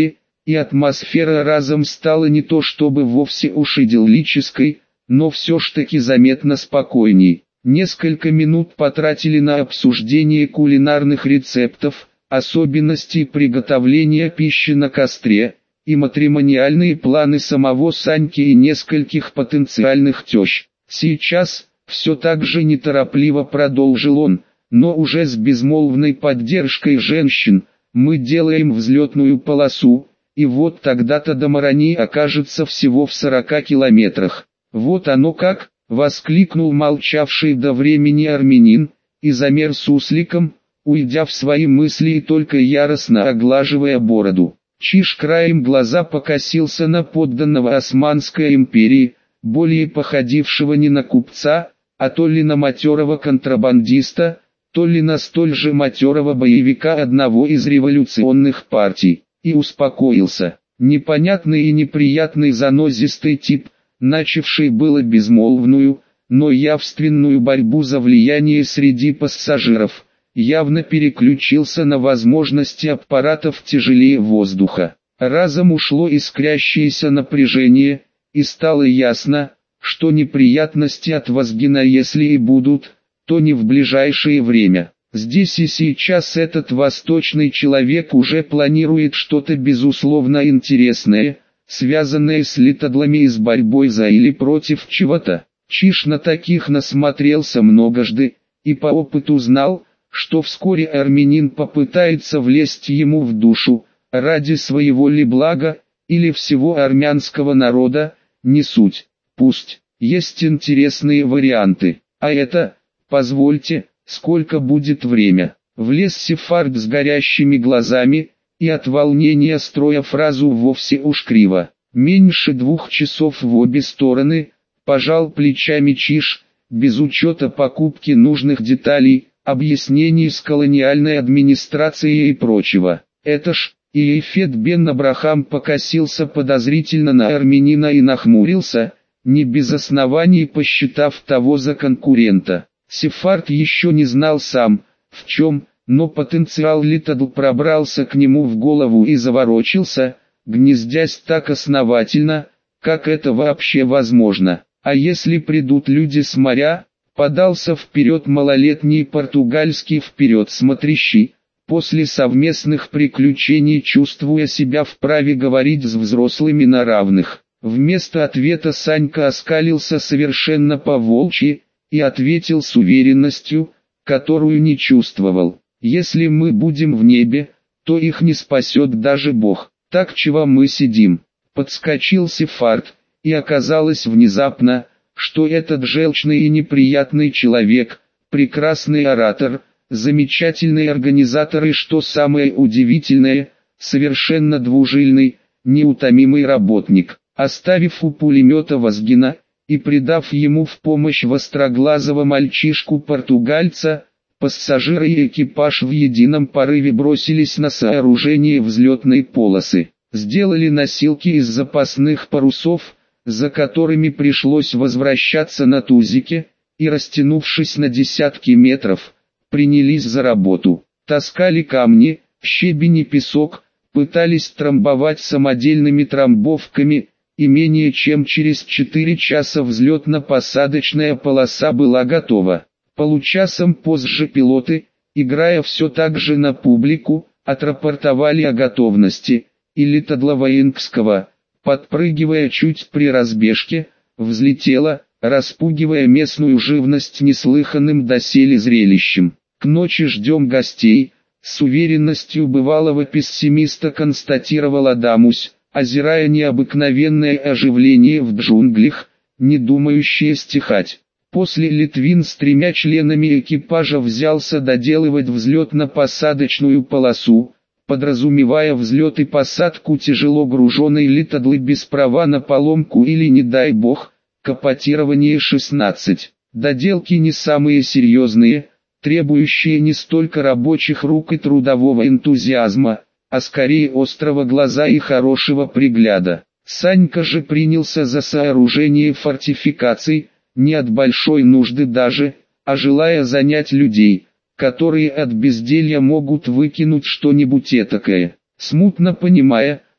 и атмосфера разом стала не то чтобы вовсе уж идиллической, но все ж таки заметно спокойней. Несколько минут потратили на обсуждение кулинарных рецептов, особенностей приготовления пищи на костре, и матримониальные планы самого Саньки и нескольких потенциальных тещ. Сейчас, все так же неторопливо продолжил он, но уже с безмолвной поддержкой женщин, мы делаем взлетную полосу, и вот тогда-то до Мараньи окажется всего в 40 километрах. Вот оно как, воскликнул молчавший до времени армянин, и замер сусликом, уйдя в свои мысли и только яростно оглаживая бороду. Чиж краем глаза покосился на подданного Османской империи, более походившего не на купца, а то ли на матерого контрабандиста, то ли на столь же матерого боевика одного из революционных партий, и успокоился. Непонятный и неприятный занозистый тип, начавший было безмолвную, но явственную борьбу за влияние среди пассажиров, явно переключился на возможности аппаратов тяжелее воздуха. Разом ушло искрящееся напряжение, и стало ясно, что неприятности от Вазгина если и будут, то не в ближайшее время. Здесь и сейчас этот восточный человек уже планирует что-то безусловно интересное, связанное с литодлами и с борьбой за или против чего-то. Чиж на таких насмотрелся многожды, и по опыту знал, что вскоре армянин попытается влезть ему в душу, ради своего ли блага, или всего армянского народа, не суть. Пусть, есть интересные варианты, а это, позвольте, сколько будет время. Влез сефард с горящими глазами, и от волнения строя фразу вовсе уж криво. Меньше 2 часов в обе стороны, пожал плечами Чиж, без учета покупки нужных деталей, объяснений с колониальной администрацией и прочего. Это ж, и Эфет бен Абрахам покосился подозрительно на армянина и нахмурился, не без оснований посчитав того за конкурента. Сефард еще не знал сам, в чем, но потенциал Литодл пробрался к нему в голову и заворочился, гнездясь так основательно, как это вообще возможно. А если придут люди с моря, подался вперед малолетний португальский вперед смотрящий, после совместных приключений чувствуя себя вправе говорить с взрослыми на равных. Вместо ответа Санька оскалился совершенно по-волчьи, и ответил с уверенностью, которую не чувствовал. Если мы будем в небе, то их не спасет даже Бог. Так чего мы сидим? Подскочил Сефард, и оказалось внезапно, что этот желчный и неприятный человек, прекрасный оратор, замечательный организатор и, что самое удивительное, совершенно двужильный, неутомимый работник. Оставив у пулемета Вазгина, и придав ему в помощь востроглазого мальчишку-португальца, пассажиры и экипаж в едином порыве бросились на сооружение взлетной полосы. Сделали носилки из запасных парусов, за которыми пришлось возвращаться на тузике, и, растянувшись на десятки метров, принялись за работу. Таскали камни, щебень и песок, пытались трамбовать самодельными трамбовками, и менее чем через 4 часа взлетно-посадочная полоса была готова. Получасом позже пилоты, играя все так же на публику, отрапортовали о готовности, и Литодла Воинского, подпрыгивая чуть при разбежке, взлетела, распугивая местную живность неслыханным доселе зрелищем. К ночи ждем гостей, с уверенностью бывалого пессимиста констатировал Адамусь, озирая необыкновенное оживление в джунглях, не думающее стихать. После Литвин с 3 членами экипажа взялся доделывать взлетно-посадочную полосу, подразумевая взлет и посадку тяжело груженной Литодлы без права на поломку или, не дай бог, капотирование 16. Доделки не самые серьезные, требующие не столько рабочих рук и трудового энтузиазма, а скорее острого глаза и хорошего пригляда. Санька же принялся за сооружение фортификаций, не от большой нужды даже, а желая занять людей, которые от безделья могут выкинуть что-нибудь этакое. Смутно понимая,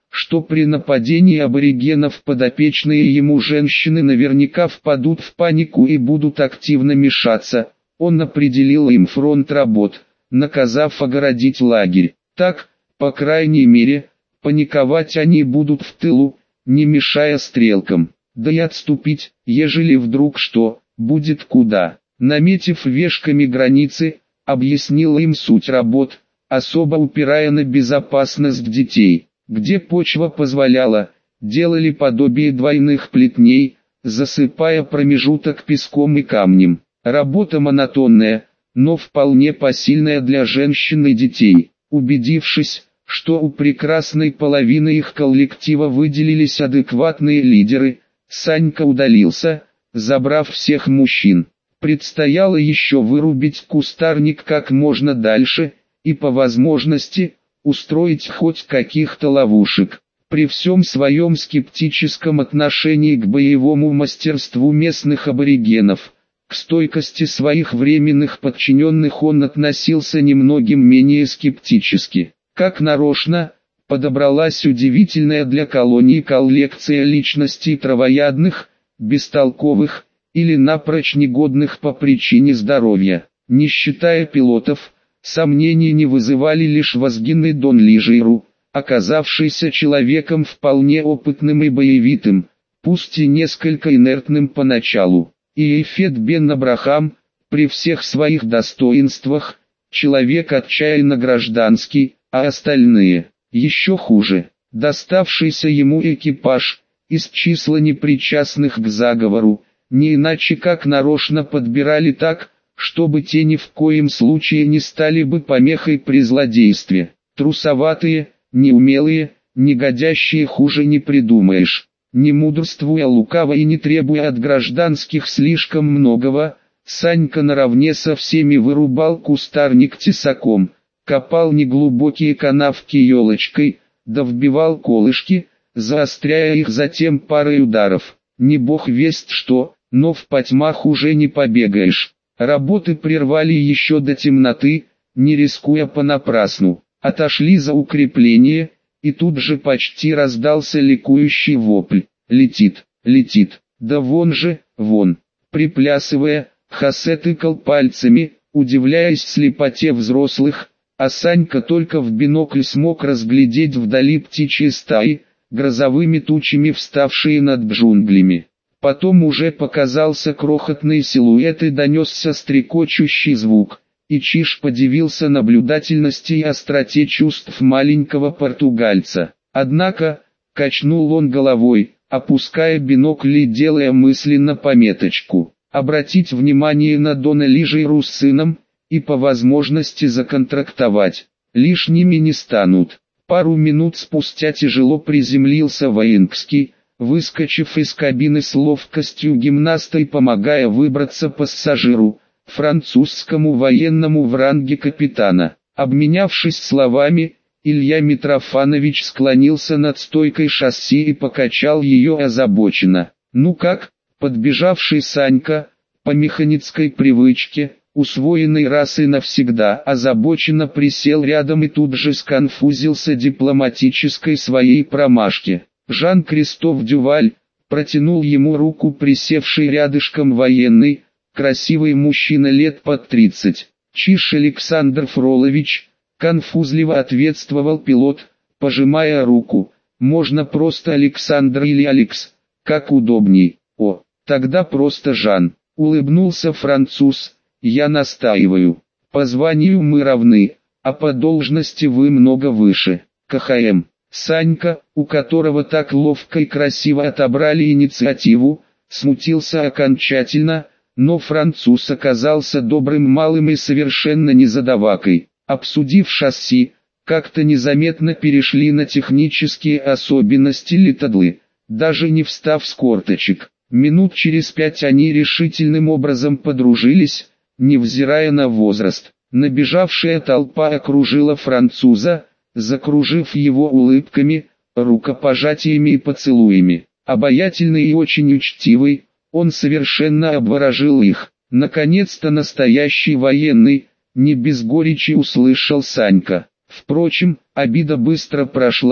что при нападении аборигенов подопечные ему женщины наверняка впадут в панику и будут активно мешаться. Он определил им фронт работ, наказав огородить лагерь. Так, по крайней мере, паниковать они будут в тылу, не мешая стрелкам. Да и отступить, ежели вдруг что, будет куда. Наметив вешками границы, объяснил им суть работ, особо упирая на безопасность детей. Где почва позволяла, делали подобие двойных плетней, засыпая промежуток песком и камнем. Работа монотонная, но вполне посильная для женщин и детей. Убедившись, что у прекрасной половины их коллектива выделились адекватные лидеры, Санька удалился, забрав всех мужчин. Предстояло еще вырубить кустарник как можно дальше, и по возможности, устроить хоть каких-то ловушек. При всем своем скептическом отношении к боевому мастерству местных аборигенов, к стойкости своих временных подчиненных он относился немногим менее скептически. Как нарочно, подобралась удивительная для колонии коллекция личностей травоядных, бестолковых, или напрочь негодных по причине здоровья. Не считая пилотов, сомнений не вызывали лишь возгинный Дон Лижиру, оказавшийся человеком вполне опытным и боевитым, пусть и несколько инертным поначалу. И Эфет бен Абрахам, при всех своих достоинствах, человек отчаянно гражданский, а остальные, еще хуже. Доставшийся ему экипаж, из числа непричастных к заговору, не иначе как нарочно подбирали так, чтобы те ни в коем случае не стали бы помехой при злодействе. Трусоватые, неумелые, негодящие хуже не придумаешь. Не мудрствуя лукаво и не требуя от гражданских слишком многого, Санька наравне со всеми вырубал кустарник тесаком, копал неглубокие канавки елочкой, да вбивал колышки, заостряя их затем парой ударов. Не бог весть что, но в потьмах уже не побегаешь. Работы прервали еще до темноты, не рискуя понапрасну. Отошли за укрепление, и тут же почти раздался ликующий вопль. Летит, летит, да вон же, вон. Приплясывая, Хосе тыкал пальцами, удивляясь слепоте взрослых, а Санька только в бинокль смог разглядеть вдали птичьи стаи, грозовыми тучами вставшие над джунглями. Потом уже показался крохотный силуэт и донесся стрекочущий звук, и Чиж подивился наблюдательности и остроте чувств маленького португальца. Однако, качнул он головой, опуская бинокль и делая мысленно пометочку. Обратить внимание на Дона Лижиру с сыном, и по возможности законтрактовать. Лишними не станут. Пару минут спустя тяжело приземлился Воинский, выскочив из кабины с ловкостью гимнаста и помогая выбраться пассажиру, французскому военному в ранге капитана. Обменявшись словами, Илья Митрофанович склонился над стойкой шасси и покачал ее озабоченно. «Ну как?» Подбежавший Санька, по механицкой привычке, усвоенный раз и навсегда, озабоченно присел рядом и тут же сконфузился дипломатической своей промашке. Жан-Кристоф Дюваль протянул ему руку присевший рядышком военный, красивый мужчина лет под 30. Чиж Александр Фролович, конфузливо ответствовал пилот, пожимая руку. Можно просто Александр или Алекс, как удобней. О, тогда просто Жан, улыбнулся француз. Я настаиваю. По званию мы равны, а по должности вы много выше. КХМ. Санька, у которого так ловко и красиво отобрали инициативу, смутился окончательно, но француз оказался добрым малым и совершенно не задавакой. Обсудив шасси, как-то незаметно перешли на технические особенности летадлы, даже не встав с корточек. Минут через 5 они решительным образом подружились, невзирая на возраст. Набежавшая толпа окружила француза, закружив его улыбками, рукопожатиями и поцелуями. Обаятельный и очень учтивый, он совершенно обворожил их. Наконец-то настоящий военный, не без горечи услышал Санька. Впрочем, обида быстро прошла,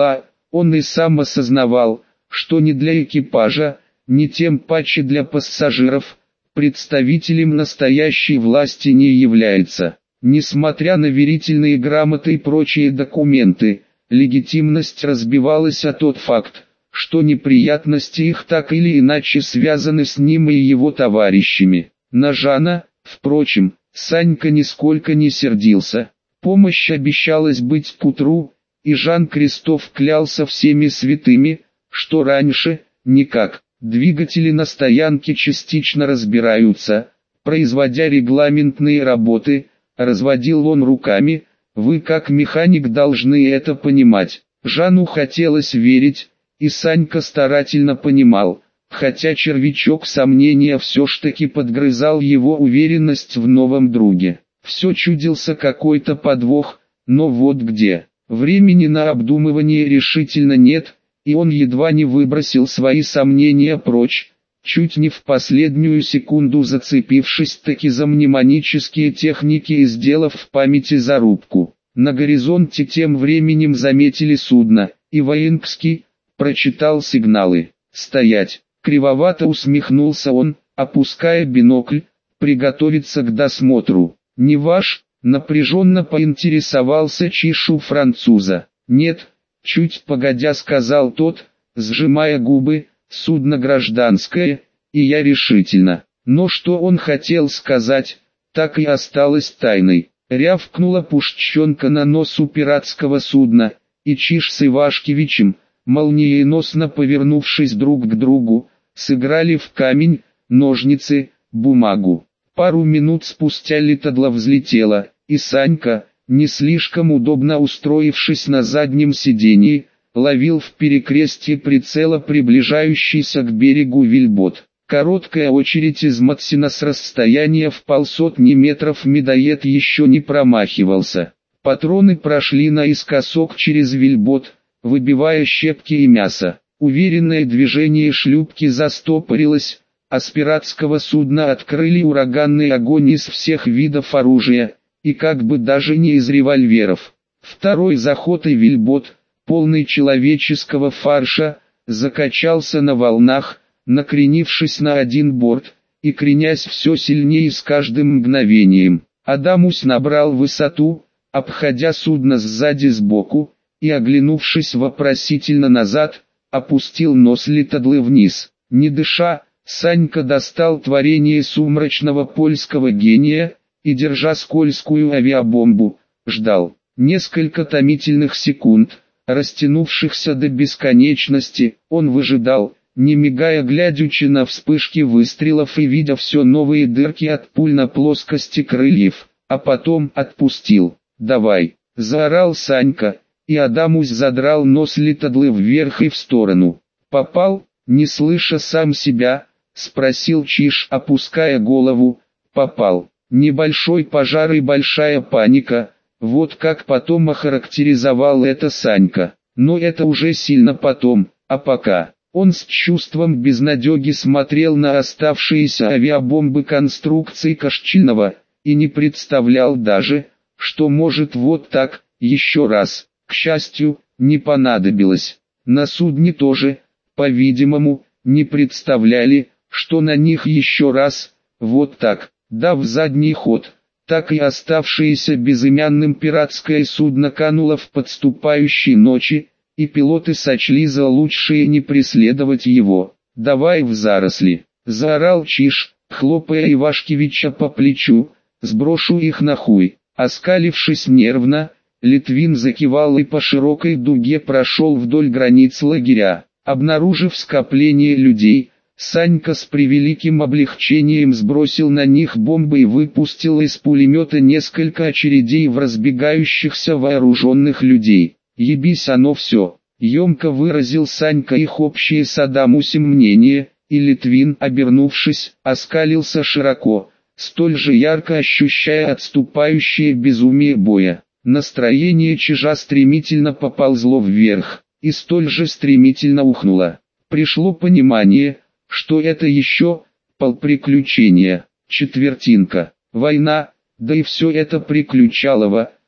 Он и сам осознавал, что ни для экипажа, ни тем паче для пассажиров, представителем настоящей власти не является. Несмотря на верительные грамоты и прочие документы, легитимность разбивалась о тот факт, что неприятности их так или иначе связаны с ним и его товарищами. На Жана, впрочем, Санька нисколько не сердился. Помощь обещалась быть к утру, и Жан-Кристоф клялся всеми святыми, что раньше никак. Двигатели на стоянке частично разбираются, производя регламентные работы, разводил он руками. Вы как механик должны это понимать. Жану хотелось верить, и Санька старательно понимал, хотя червячок сомнения все ж таки подгрызал его уверенность в новом друге. Все чудился какой-то подвох, но вот где. Времени на обдумывание решительно нет, и он едва не выбросил свои сомнения прочь, чуть не в последнюю секунду зацепившись таки за мнемонические техники и сделав в памяти зарубку. На горизонте тем временем заметили судно, и Воинский прочитал сигналы. «Стоять!» Кривовато усмехнулся он, опуская бинокль, приготовиться к досмотру. «Не ваш?» Напряженно поинтересовался Чиш у француза. «Нет», чуть погодя сказал тот, сжимая губы, «судно гражданское, и я решительно». Но что он хотел сказать, так и осталось тайной. Рявкнула пушченка на носу пиратского судна, и Чиш с Ивашкевичем, молниеносно повернувшись друг к другу, сыграли в камень, ножницы, бумагу. Пару минут спустя летодло взлетело, и Санька, не слишком удобно устроившись на заднем сиденье, ловил в перекрестье прицела приближающийся к берегу вельбот. Короткая очередь из Матсина с расстояния в 150 метров медоед еще не промахивался. Патроны прошли наискосок через вельбот, выбивая щепки и мясо. Уверенное движение шлюпки застопорилось, а с пиратского судна открыли ураганный огонь из всех видов оружия, и как бы даже не из револьверов. Второй заход и вельбот, полный человеческого фарша, закачался на волнах, накренившись на один борт, и кренясь все сильнее с каждым мгновением. Адамус набрал высоту, обходя судно сзади сбоку, и оглянувшись вопросительно назад, опустил нос летодлы вниз. Не дыша, Санька достал творение сумрачного польского гения, и, держа скользкую авиабомбу, ждал. Несколько томительных секунд, растянувшихся до бесконечности, он выжидал, не мигая глядячи на вспышки выстрелов и видя все новые дырки от пуль на плоскости крыльев, а потом отпустил. «Давай!» – заорал Санька, и Адамус задрал нос летодлы вверх и в сторону. «Попал?» – не слыша сам себя, спросил Чиш, опуская голову. «Попал. Небольшой пожар и большая паника». Вот как потом охарактеризовал это Санька. Но это уже сильно потом, а пока. Он с чувством безнадеги смотрел на оставшиеся авиабомбы конструкции Кашчинова, и не представлял даже, что может вот так, еще раз. К счастью, не понадобилось. На судне тоже, по-видимому, не представляли, что на них еще раз, вот так, дав задний ход. Так и оставшееся безымянным пиратское судно кануло в подступающей ночи, и пилоты сочли за лучшее не преследовать его. «Давай в заросли!» – заорал Чиш, хлопая Ивашкевича по плечу, «сброшу их нахуй!» Оскалившись нервно, Литвин закивал и по широкой дуге прошел вдоль границ лагеря. Обнаружив скопление людей, Санька с превеликим облегчением сбросил на них бомбы и выпустил из пулемета несколько очередей в разбегающихся вооруженных людей. «Ебись оно все», — емко выразил Санька их общее с Адамусем мнение, и Литвин, обернувшись, оскалился широко, столь же ярко ощущая отступающее безумие боя. Настроение Чижа стремительно поползло вверх, и столь же стремительно ухнуло. Пришло понимание, что это еще полприключения, четвертинка, война, да и все это приключалово,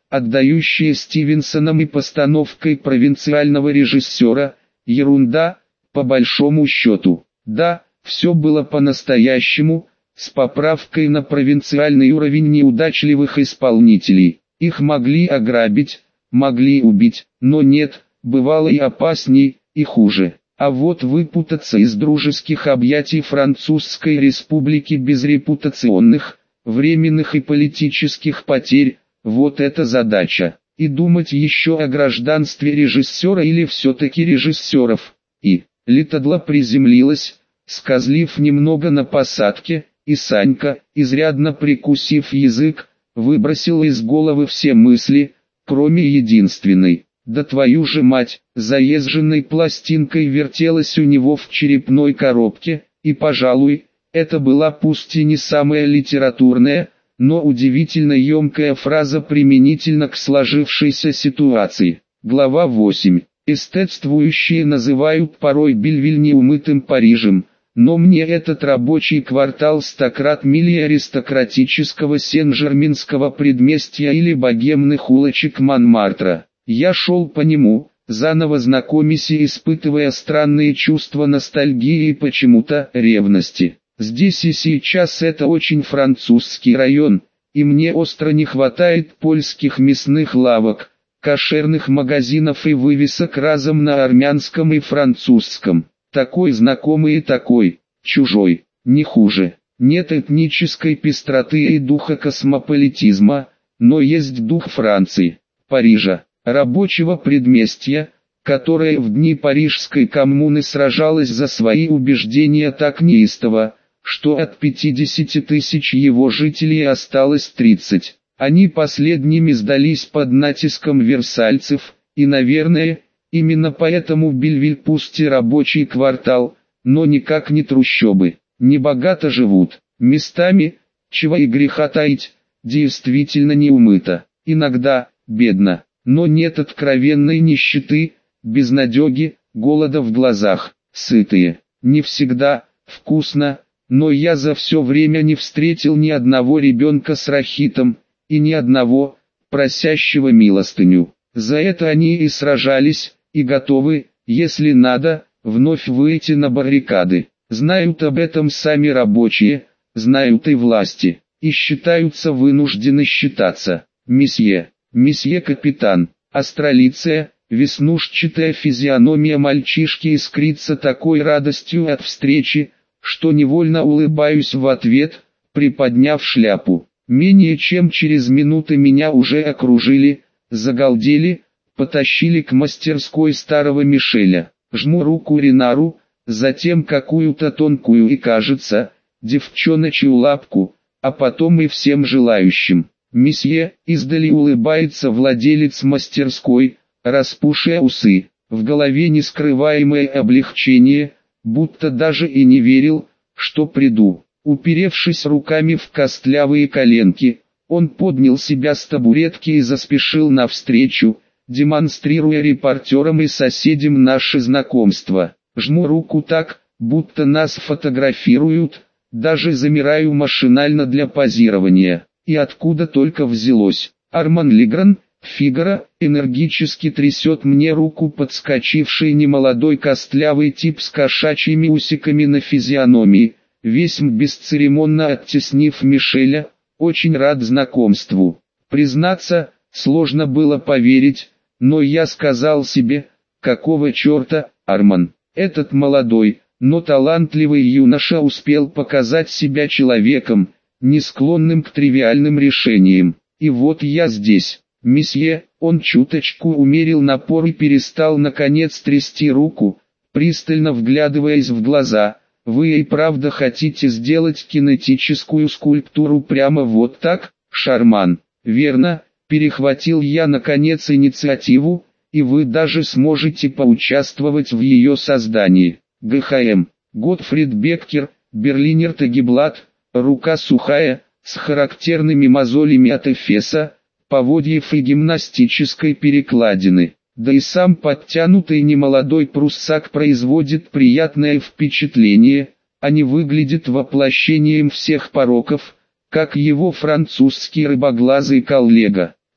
отдающие Стивенсоном и постановкой провинциального режиссера, ерунда, по большому счету. Да, все было по-настоящему, с поправкой на провинциальный уровень неудачливых исполнителей. Их могли ограбить, могли убить, но нет, бывало и опасней, и хуже. А вот выпутаться из дружеских объятий Французской Республики без репутационных, временных и политических потерь, вот это задача. И думать еще о гражданстве режиссера или все-таки режиссеров. И Летадла приземлилась, скозлив немного на посадке, и Санька, изрядно прикусив язык, выбросил из головы все мысли, кроме единственной. Да твою же мать, заезженной пластинкой вертелась у него в черепной коробке, и, пожалуй, это была пусть и не самая литературная, но удивительно емкая фраза применительно к сложившейся ситуации. Глава 8. Эстетствующие называют порой Бельвиль неумытым Парижем, но мне этот рабочий квартал стократ милее аристократического Сен-Жерменского предместья или богемных улочек Монмартра. Я шел по нему, заново знакомясь и испытывая странные чувства ностальгии и почему-то ревности. Здесь и сейчас это очень французский район, и мне остро не хватает польских мясных лавок, кошерных магазинов и вывесок разом на армянском и французском. Такой знакомый и такой, чужой, не хуже. Нет этнической пестроты и духа космополитизма, но есть дух Франции, Парижа, рабочего предместья, которое в дни Парижской коммуны сражалось за свои убеждения так неистово, что от 50 тысяч его жителей осталось 30. Они последними сдались под натиском версальцев, и, наверное, именно поэтому Бельвиль пусть и рабочий квартал, но никак не трущобы, небогато живут, местами, чего и греха таить, действительно неумыто, иногда, бедно, но нет откровенной нищеты, безнадеги, голода в глазах, сытые, не всегда, вкусно, но я за все время не встретил ни одного ребенка с рахитом, и ни одного, просящего милостыню. За это они и сражались, и готовы, если надо, вновь выйти на баррикады. Знают об этом сами рабочие, знают и власти, и считаются вынуждены считаться. Месье капитан, астролиция, веснушчатая физиономия мальчишки искрится такой радостью от встречи, что невольно улыбаюсь в ответ, приподняв шляпу. Менее чем через минуты меня уже окружили, загалдели, потащили к мастерской старого Мишеля. Жму руку Ренару, затем какую-то тонкую и, кажется, девчоночью лапку, а потом и всем желающим. Месье, издали улыбается владелец мастерской, распушая усы, в голове нескрываемое облегчение, будто даже и не верил, что приду. Уперевшись руками в костлявые коленки, он поднял себя с табуретки и заспешил навстречу, демонстрируя репортерам и соседям наше знакомство. Жму руку так, будто нас фотографируют, даже замираю машинально для позирования. И откуда только взялось. Арман Легран, Фигаро, энергически трясет мне руку подскочивший немолодой костлявый тип с кошачьими усиками на физиономии, весь бесцеремонно оттеснив Мишеля, очень рад знакомству. Признаться, сложно было поверить, но я сказал себе, какого черта, Арман, этот молодой, но талантливый юноша успел показать себя человеком, не склонным к тривиальным решениям. И вот я здесь. Месье, он чуточку умерил напор и перестал наконец трясти руку, пристально вглядываясь в глаза. Вы и правда хотите сделать кинетическую скульптуру прямо вот так, Шарман? Верно, перехватил я наконец инициативу, и вы даже сможете поучаствовать в ее создании. ГХМ, Готфрид Беккер, Берлинер Тагеблат, рука сухая, с характерными мозолями от эфеса, поводьев и гимнастической перекладины. Да и сам подтянутый немолодой пруссак производит приятное впечатление, а не выглядит воплощением всех пороков, как его французский рыбоглазый коллега.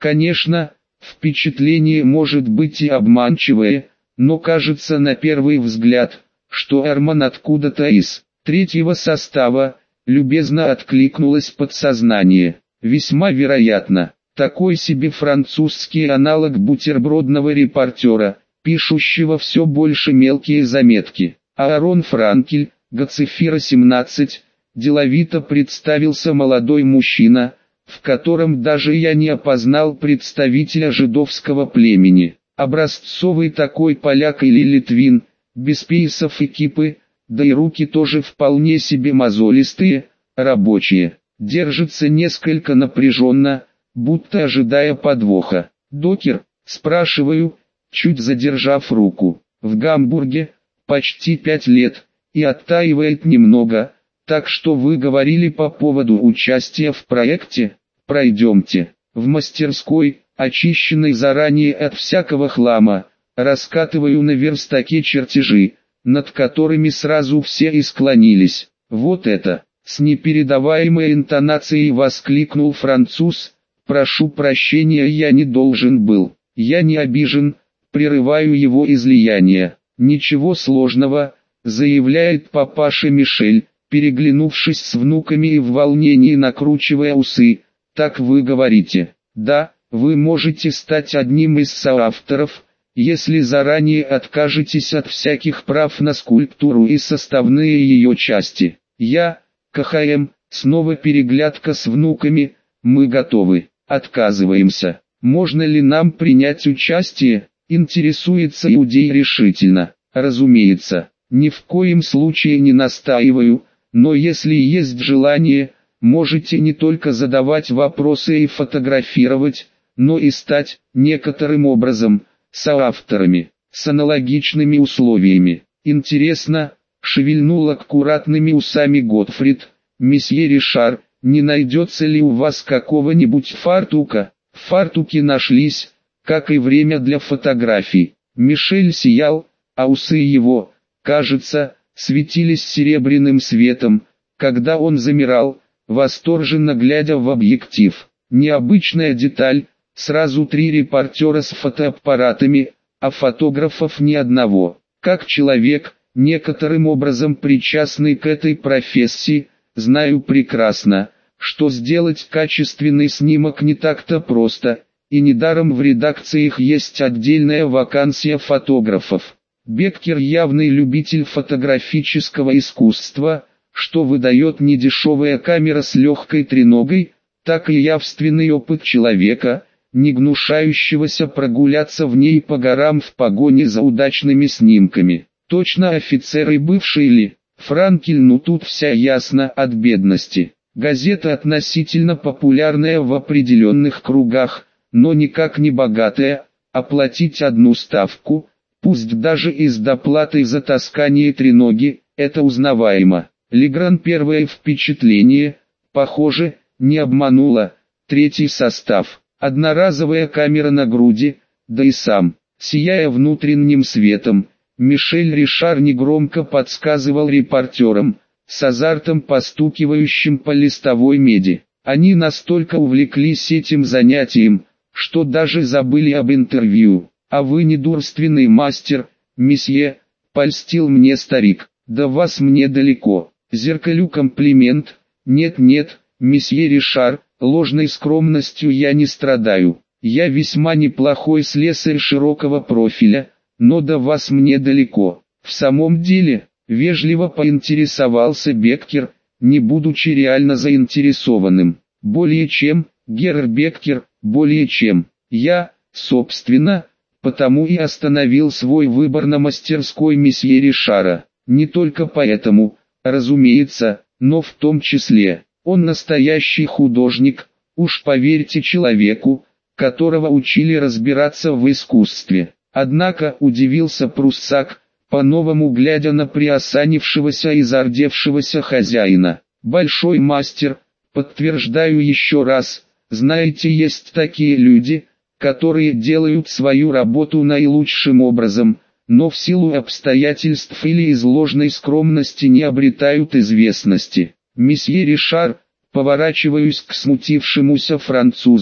Конечно, впечатление может быть и обманчивое, но кажется на первый взгляд, что Эрман откуда-то из третьего состава, любезно откликнулось подсознание. Весьма вероятно, такой себе французский аналог бутербродного репортера, пишущего все больше мелкие заметки. Аарон Франкель, Гоцефира 17, деловито представился молодой мужчина, в котором даже я не опознал представителя жидовского племени. Образцовый такой поляк или литвин, без пейсов и кипы, да и руки тоже вполне себе мозолистые, рабочие. Держится несколько напряженно, будто ожидая подвоха. «Докер?» – спрашиваю, чуть задержав руку. «В Гамбурге, почти 5 лет, и оттаивает немного, так что вы говорили по поводу участия в проекте? Пройдемте». В мастерской, очищенной заранее от всякого хлама, раскатываю на верстаке чертежи, над которыми сразу все и склонились. «Вот это!» — с непередаваемой интонацией воскликнул француз. «Прошу прощения, я не должен был. Я не обижен», — прерываю его излияние. «Ничего сложного», — заявляет папаша Мишель, переглянувшись с внуками и в волнении накручивая усы. «Так вы говорите?» «Да, вы можете стать одним из соавторов, если заранее откажетесь от всяких прав на скульптуру и составные ее части. Я, КХМ, снова переглядка с внуками, мы готовы, отказываемся. Можно ли нам принять участие?» Интересуется Иудей решительно. «Разумеется, ни в коем случае не настаиваю, но если есть желание, можете не только задавать вопросы и фотографировать, но и стать, некоторым образом, соавторами, с аналогичными условиями». «Интересно», — шевельнул аккуратными усами Готфрид, «месье Ришар, не найдется ли у вас какого-нибудь фартука?» Фартуки нашлись, как и время для фотографий. Мишель сиял, а усы его, кажется, светились серебряным светом, когда он замирал, восторженно глядя в объектив. Необычная деталь, сразу 3 репортера с фотоаппаратами, а фотографов ни одного. Как человек, некоторым образом причастный к этой профессии, знаю прекрасно, что сделать качественный снимок не так-то просто, и недаром в редакциях есть отдельная вакансия фотографов. Беккер явный любитель фотографического искусства, что выдает не дешевая камера с легкой треногой, так и явственный опыт человека, не гнушающегося прогуляться в ней по горам в погоне за удачными снимками. Точно офицер и бывший ли? Франкель, ну тут вся ясно от бедности. Газета относительно популярная в определенных кругах, но никак не богатая, оплатить одну ставку, пусть даже и с доплатой за таскание треноги, это узнаваемо. Легран первое впечатление, похоже, не обмануло. 3-й состав, одноразовая камера на груди, да и сам, сияя внутренним светом, Мишель Ришар негромко подсказывал репортерам, с азартом постукивающим по листовой меди. Они настолько увлеклись этим занятием, что даже забыли об интервью. «А вы недурственный мастер, месье», — польстил мне старик. «Да вас мне далеко». Зеркалю комплимент. «Нет-нет, месье Ришар, ложной скромностью я не страдаю. Я весьма неплохой слесарь широкого профиля, но до вас мне далеко». «В самом деле», — вежливо поинтересовался Беккер, не будучи реально заинтересованным. «Более чем, герр Беккер, более чем. Я, собственно, потому и остановил свой выбор на мастерской месье Ришара. Не только поэтому, разумеется, но в том числе. Он настоящий художник, уж поверьте человеку, которого учили разбираться в искусстве». Однако удивился пруссак, по-новому глядя на приосанившегося и зардевшегося хозяина. «Большой мастер, подтверждаю еще раз, знаете, есть такие люди, которые делают свою работу наилучшим образом, но в силу обстоятельств или из ложной скромности не обретают известности. Месье Ришар», поворачиваюсь к смутившемуся французу,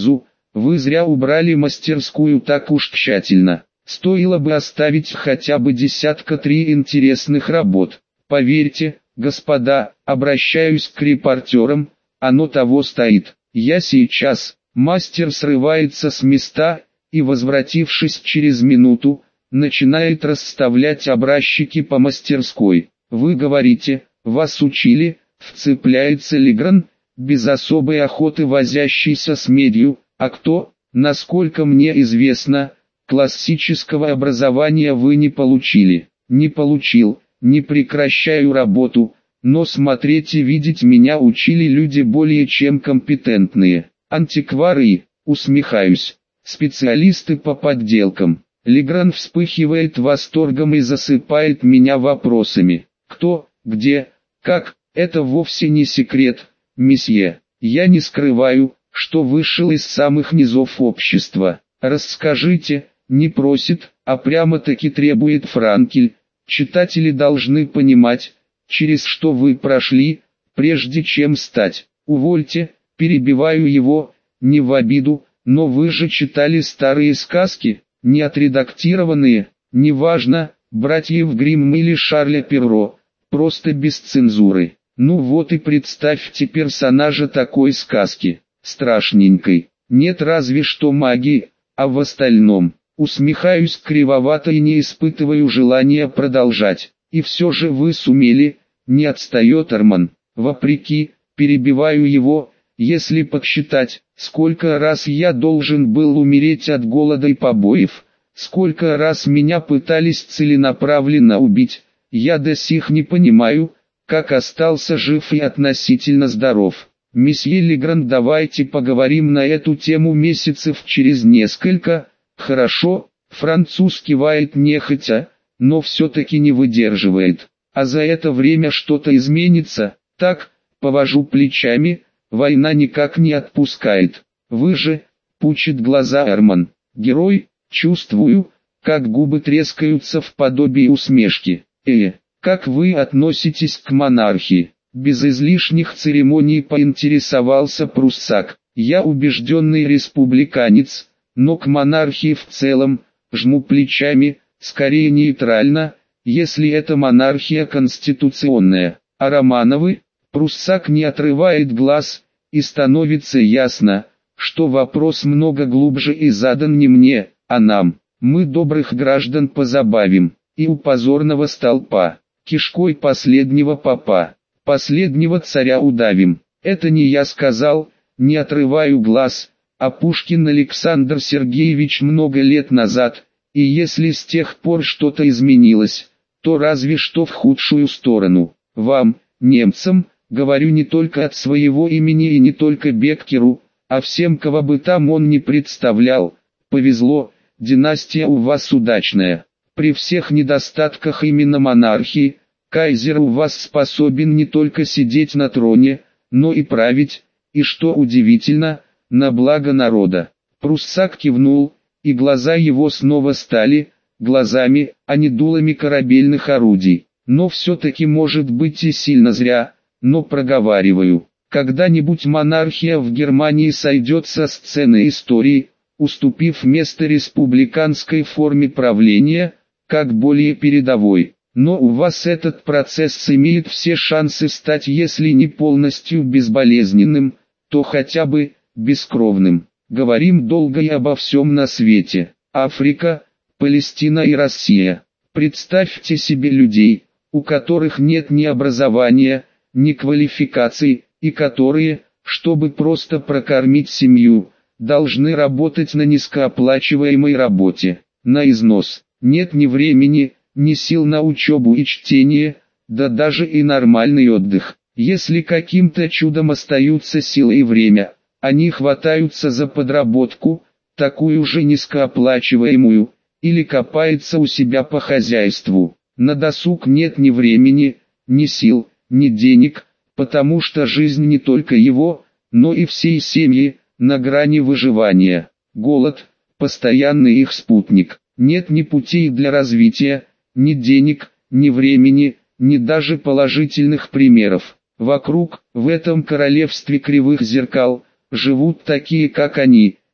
Вы зря убрали мастерскую так уж тщательно. Стоило бы оставить хотя бы десятка-три интересных работ. Поверьте, господа, обращаюсь к репортерам, оно того стоит. Я сейчас. Мастер срывается с места и, возвратившись через минуту, начинает расставлять образчики по мастерской. Вы говорите, вас учили, вцепляется Легран, без особой охоты возящийся с медью, а кто, насколько мне известно, классического образования вы не получили. Не получил, не прекращаю работу, но смотреть и видеть меня учили люди более чем компетентные. Антиквары, усмехаюсь, специалисты по подделкам. Легран вспыхивает восторгом и засыпает меня вопросами. Кто, где, как, это вовсе не секрет, месье. Я не скрываю, что вышел из самых низов общества. Расскажите, не просит, а прямо-таки требует Франкель. Читатели должны понимать, через что вы прошли, прежде чем стать. Увольте, перебиваю его, не в обиду, но вы же читали старые сказки, не отредактированные, неважно, братьев Гримм или Шарля Перро, просто без цензуры. Ну вот и представьте персонажа такой сказки, страшненькой, нет разве что магии, а в остальном, усмехаюсь кривовато и не испытываю желания продолжать. И все же вы сумели, не отстает Арман, вопреки, перебиваю его. Если подсчитать, сколько раз я должен был умереть от голода и побоев, сколько раз меня пытались целенаправленно убить, я до сих не понимаю, как остался жив и относительно здоров. Месье Легран, давайте поговорим на эту тему месяцев через несколько. Хорошо, француз кивает нехотя, но все-таки не выдерживает. А за это время что-то изменится, так, повожу плечами. Война никак не отпускает. Вы же, пучит глаза Арман, герой, чувствую, как губы трескаются в подобии усмешки. Как вы относитесь к монархии? Без излишних церемоний поинтересовался пруссак. Я убежденный республиканец, но к монархии в целом, жму плечами, скорее нейтрально, если это монархия конституционная. А Романовы? Пруссак не отрывает глаз, и становится ясно, что вопрос много глубже и задан не мне, а нам. Мы добрых граждан позабавим, и у позорного столпа, кишкой последнего попа, последнего царя удавим. Это не я сказал, не отрываю глаз, а Пушкин Александр Сергеевич много лет назад, и если с тех пор что-то изменилось, то разве что в худшую сторону. Вам, немцам, говорю не только от своего имени и не только Беккеру, а всем, кого бы там он не представлял. Повезло, династия у вас удачная. При всех недостатках именно монархии, кайзер у вас способен не только сидеть на троне, но и править, и что удивительно, на благо народа. Пруссак кивнул, и глаза его снова стали глазами, а не дулами корабельных орудий. Но все-таки может быть и сильно зря. Но проговариваю, когда-нибудь монархия в Германии сойдет со сцены истории, уступив место республиканской форме правления, как более передовой. Но у вас этот процесс имеет все шансы стать, если не полностью безболезненным, то хотя бы бескровным. Говорим долго и обо всем на свете. Африка, Палестина и Россия. Представьте себе людей, у которых нет ни образования, ни квалификаций, и которые, чтобы просто прокормить семью, должны работать на низкооплачиваемой работе, на износ. Нет ни времени, ни сил на учебу и чтение, да даже и нормальный отдых. Если каким-то чудом остаются силы и время, они хватаются за подработку, такую же низкооплачиваемую, или копаются у себя по хозяйству. На досуг нет ни времени, ни сил, ни денег, потому что жизнь не только его, но и всей семьи, на грани выживания. Голод – постоянный их спутник. Нет ни путей для развития, ни денег, ни времени, ни даже положительных примеров. Вокруг, в этом королевстве кривых зеркал, живут такие как они,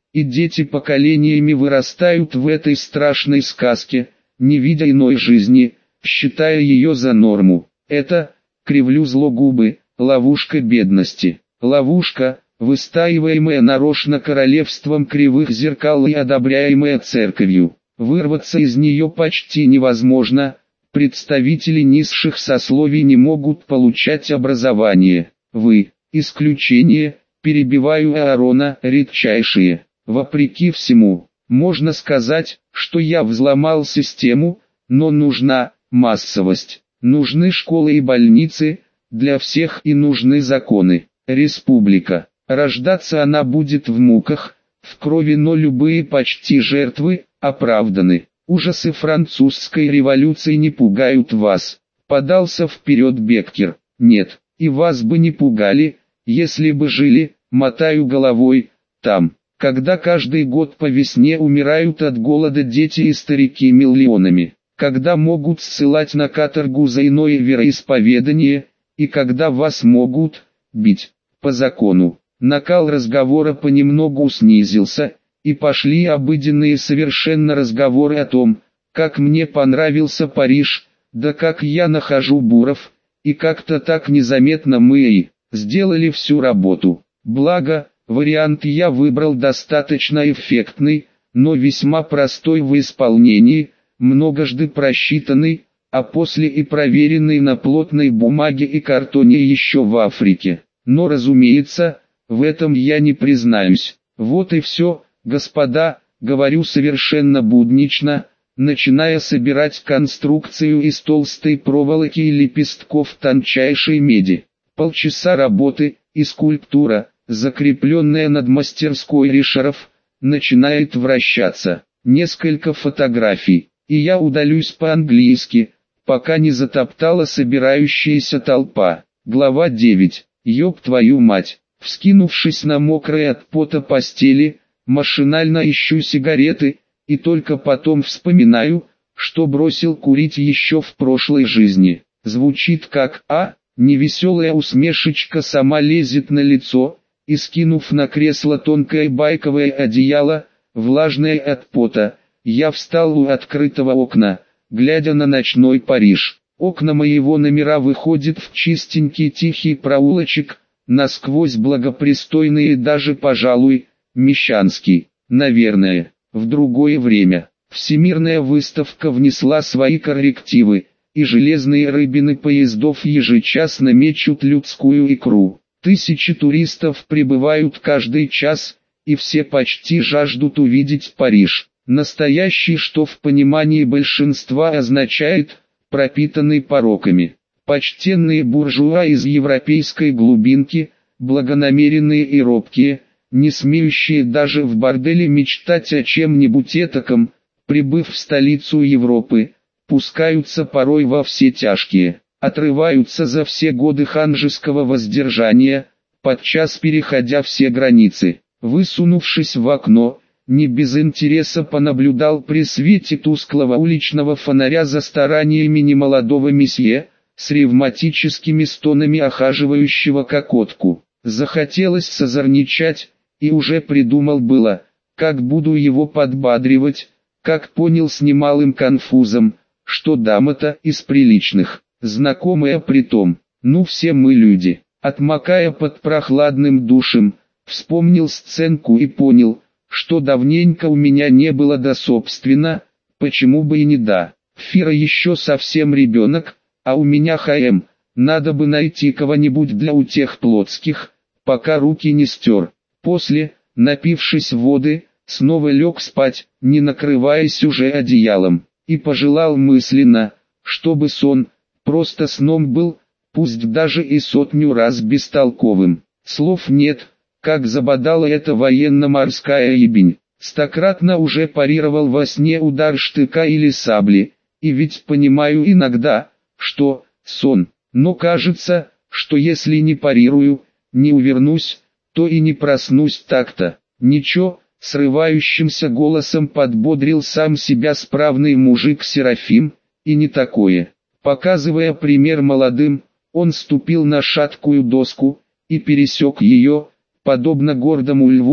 и дети поколениями вырастают в этой страшной сказке, не видя иной жизни, считая ее за норму. Это, кривлю зло губы, ловушка бедности. Ловушка, выстаиваемая нарочно королевством кривых зеркал и одобряемая церковью. Вырваться из нее почти невозможно, представители низших сословий не могут получать образование. Вы, исключение, перебиваю Аарона, редчайшие. Вопреки всему, можно сказать, что я взломал систему, но нужна массовость. Нужны школы и больницы, для всех и нужны законы. Республика. Рождаться она будет в муках, в крови, но любые почти жертвы оправданы. Ужасы французской революции не пугают вас. Подался вперед Беккер. Нет, и вас бы не пугали, если бы жили, мотаю головой, там. Когда каждый год по весне умирают от голода дети и старики миллионами. Когда могут ссылать на каторгу за иное вероисповедание, и когда вас могут бить по закону. Накал разговора понемногу снизился, и пошли обыденные совершенно разговоры о том, как мне понравился Париж, да как я нахожу буров, и как-то так незаметно мы и сделали всю работу. Благо, вариант я выбрал достаточно эффектный, но весьма простой в исполнении, многожды просчитанный, а после и проверенный на плотной бумаге и картоне еще в Африке. Но разумеется, в этом я не признаюсь. Вот и все, господа, говорю совершенно буднично, начиная собирать конструкцию из толстой проволоки и лепестков тончайшей меди. Полчаса работы, и скульптура, закрепленная над мастерской Ришаров, начинает вращаться. Несколько фотографий, и я удалюсь по-английски, пока не затоптала собирающаяся толпа. Глава 9. Ёб твою мать. Вскинувшись на мокрой от пота постели, машинально ищу сигареты, и только потом вспоминаю, что бросил курить еще в прошлой жизни. Звучит как невеселая усмешечка сама лезет на лицо, и скинув на кресло тонкое байковое одеяло, влажное от пота, я встал у открытого окна, глядя на ночной Париж. Окна моего номера выходят в чистенький тихий проулочек, насквозь благопристойный и даже, пожалуй, мещанский. Наверное, в другое время. Всемирная выставка внесла свои коррективы, и железные рыбины поездов ежечасно мечут людскую икру. Тысячи туристов прибывают каждый час, и все почти жаждут увидеть Париж. Настоящий, что в понимании большинства означает пропитанный пороками. Почтенные буржуа из европейской глубинки, благонамеренные и робкие, не смеющие даже в борделе мечтать о чем-нибудь этаком, прибыв в столицу Европы, пускаются порой во все тяжкие, отрываются за все годы ханжеского воздержания, подчас переходя все границы. Высунувшись в окно, не без интереса понаблюдал при свете тусклого уличного фонаря за стараниями немолодого месье, с ревматическими стонами охаживающего кокотку. Захотелось созорничать, и уже придумал было, как буду его подбадривать, как понял с немалым конфузом, что дама-то из приличных, знакомая притом. Ну все мы люди. Отмокая под прохладным душем, вспомнил сценку и понял, что давненько у меня не было да собственно, почему бы и не да. Фира еще совсем ребенок, а у меня ХМ, надо бы найти кого-нибудь для утех плотских, пока руки не стер. После, напившись воды, снова лег спать, не накрываясь уже одеялом, и пожелал мысленно, чтобы сон, просто сном был, пусть даже и 100 раз бестолковым. Слов нет, как забодала эта военно-морская ебень. Стократно уже парировал во сне удар штыка или сабли, и ведь понимаю иногда, что сон, но кажется, что если не парирую, не увернусь, то и не проснусь так-то. Ничего, срывающимся голосом подбодрил сам себя справный мужик Серафим, и не такое. Показывая пример молодым, он ступил на шаткую доску, и пересек ее, подобно гордому льву,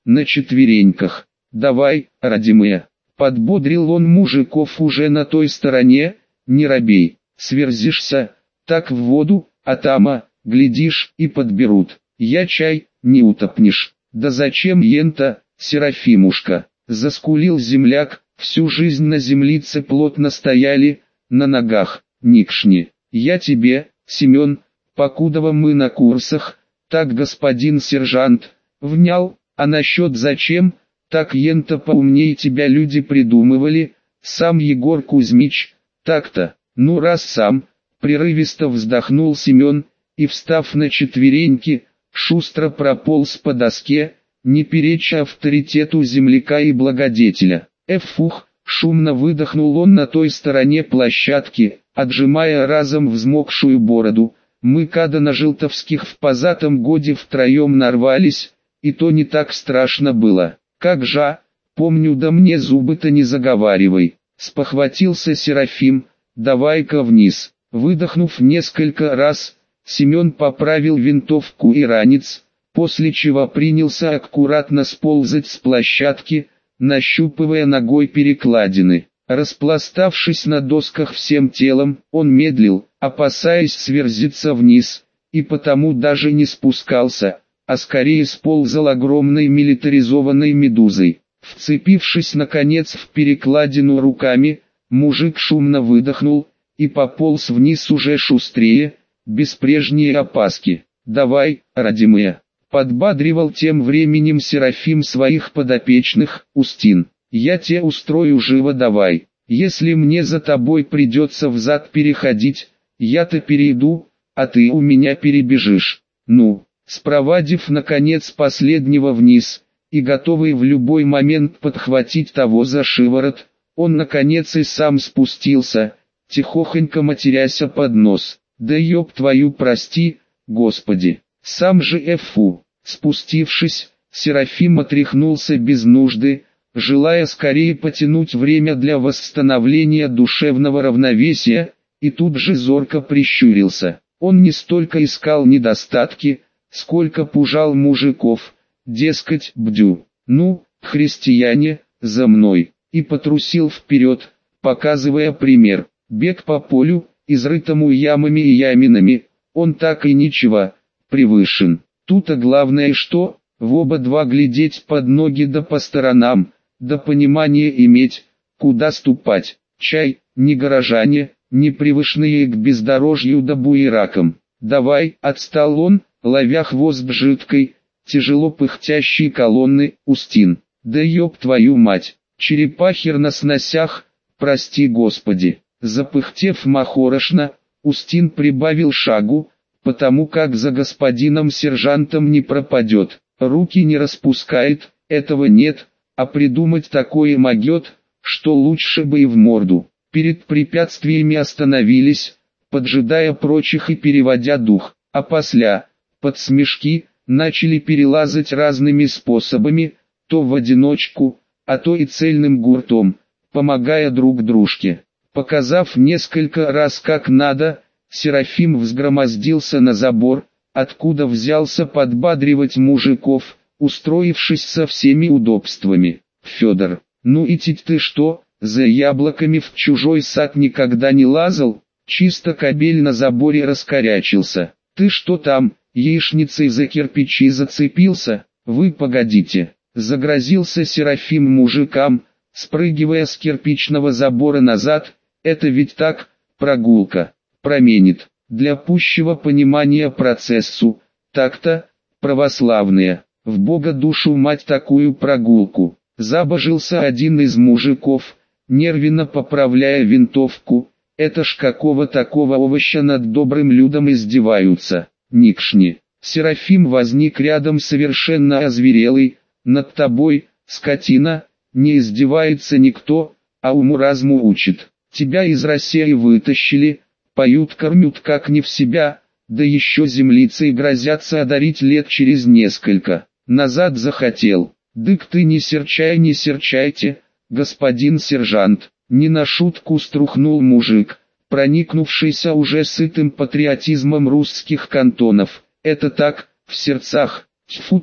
на четвереньках. «Давай, родимые!» Подбодрил он мужиков уже на той стороне. «Не робей, сверзишься, так в воду, а тама, глядишь, и подберут. Я чай, не утопнешь». «Да зачем ента, Серафимушка?» Заскулил земляк, всю жизнь на землице плотно стояли, на ногах. «Никшни, я тебе, Семен, покудова мы на курсах, так господин сержант, внял, а насчет зачем, так ента поумнее тебя люди придумывали, сам Егор Кузьмич, так-то». «Ну раз сам», прерывисто вздохнул Семен, и встав на четвереньки, шустро прополз по доске, не переча авторитету земляка и благодетеля. «Фух», шумно выдохнул он на той стороне площадки, отжимая разом взмокшую бороду. «Мы когда на Желтовских в позатом годе втроем нарвались, и то не так страшно было. Как же, помню, да мне зубы-то не заговаривай». Спохватился Серафим. «Давай-ка вниз». Выдохнув несколько раз, Семен поправил винтовку и ранец, после чего принялся аккуратно сползать с площадки, нащупывая ногой перекладины. Распластавшись на досках всем телом, он медлил, опасаясь сверзиться вниз, и потому даже не спускался, а скорее сползал огромной милитаризованной медузой. Вцепившись наконец в перекладину руками, мужик шумно выдохнул и пополз вниз уже шустрее, без прежней опаски. «Давай, родимые!» Подбадривал тем временем Серафим своих подопечных. «Устин, я те устрою живо, давай. Если мне за тобой придется взад переходить, я-то перейду, а ты у меня перебежишь». «Ну». Спровадив наконец последнего вниз, и готовый в любой момент подхватить того за шиворот, он наконец и сам спустился, тихохонько матеряся под нос. «Да ёб твою прости, Господи!» Сам же Фу. Спустившись, Серафим отряхнулся без нужды, желая скорее потянуть время для восстановления душевного равновесия, и тут же зорко прищурился. Он не столько искал недостатки, сколько пужал мужиков, дескать, бдю. «Ну, христиане, за мной!» И потрусил вперед, показывая пример. Бег по полю, изрытому ямами и яминами, он так и ничего, превышен. Тут-то главное что, в оба два глядеть под ноги да по сторонам, да понимание иметь, куда ступать. Чай, не горожане, не привычные к бездорожью да буеракам. «Давай», отстал он, ловя хвост жидкой, тяжело пыхтящей колонны. «Устин, да ёб твою мать, черепахер на сносях, прости Господи». Запыхтев махорошно, Устин прибавил шагу, потому как за господином сержантом не пропадет. Руки не распускает, этого нет, а придумать такое могет, что лучше бы и в морду. Перед препятствиями остановились, поджидая прочих и переводя дух, а после, под смешки, начали перелазать разными способами, то в одиночку, а то и цельным гуртом, помогая друг дружке. Показав несколько раз как надо, Серафим взгромоздился на забор, откуда взялся подбадривать мужиков, устроившись со всеми удобствами. «Федор, ну и ты что, за яблоками в чужой сад никогда не лазал?» Чисто кобель на заборе раскорячился. «Ты что там, яичницей за кирпичи зацепился? Вы погодите!» Загрозился Серафим мужикам, спрыгивая с кирпичного забора назад. «Это ведь так, прогулка, променит, для пущего понимания процессу, так-то, православные, в Бога душу мать такую прогулку». Забожился один из мужиков, нервно поправляя винтовку. «Это ж какого такого овоща над добрым людом издеваются, никшни». Серафим возник рядом совершенно озверелый. «Над тобой, скотина, не издевается никто, а уму-разуму учит. Тебя из России вытащили, поют-кормят как не в себя, да еще землицей грозятся одарить лет через несколько. Назад захотел. Дык ты не серчай, не серчайте, господин сержант». Не на шутку струхнул мужик, проникнувшийся уже сытым патриотизмом русских кантонов. «Это так, в сердцах, тьфу ты».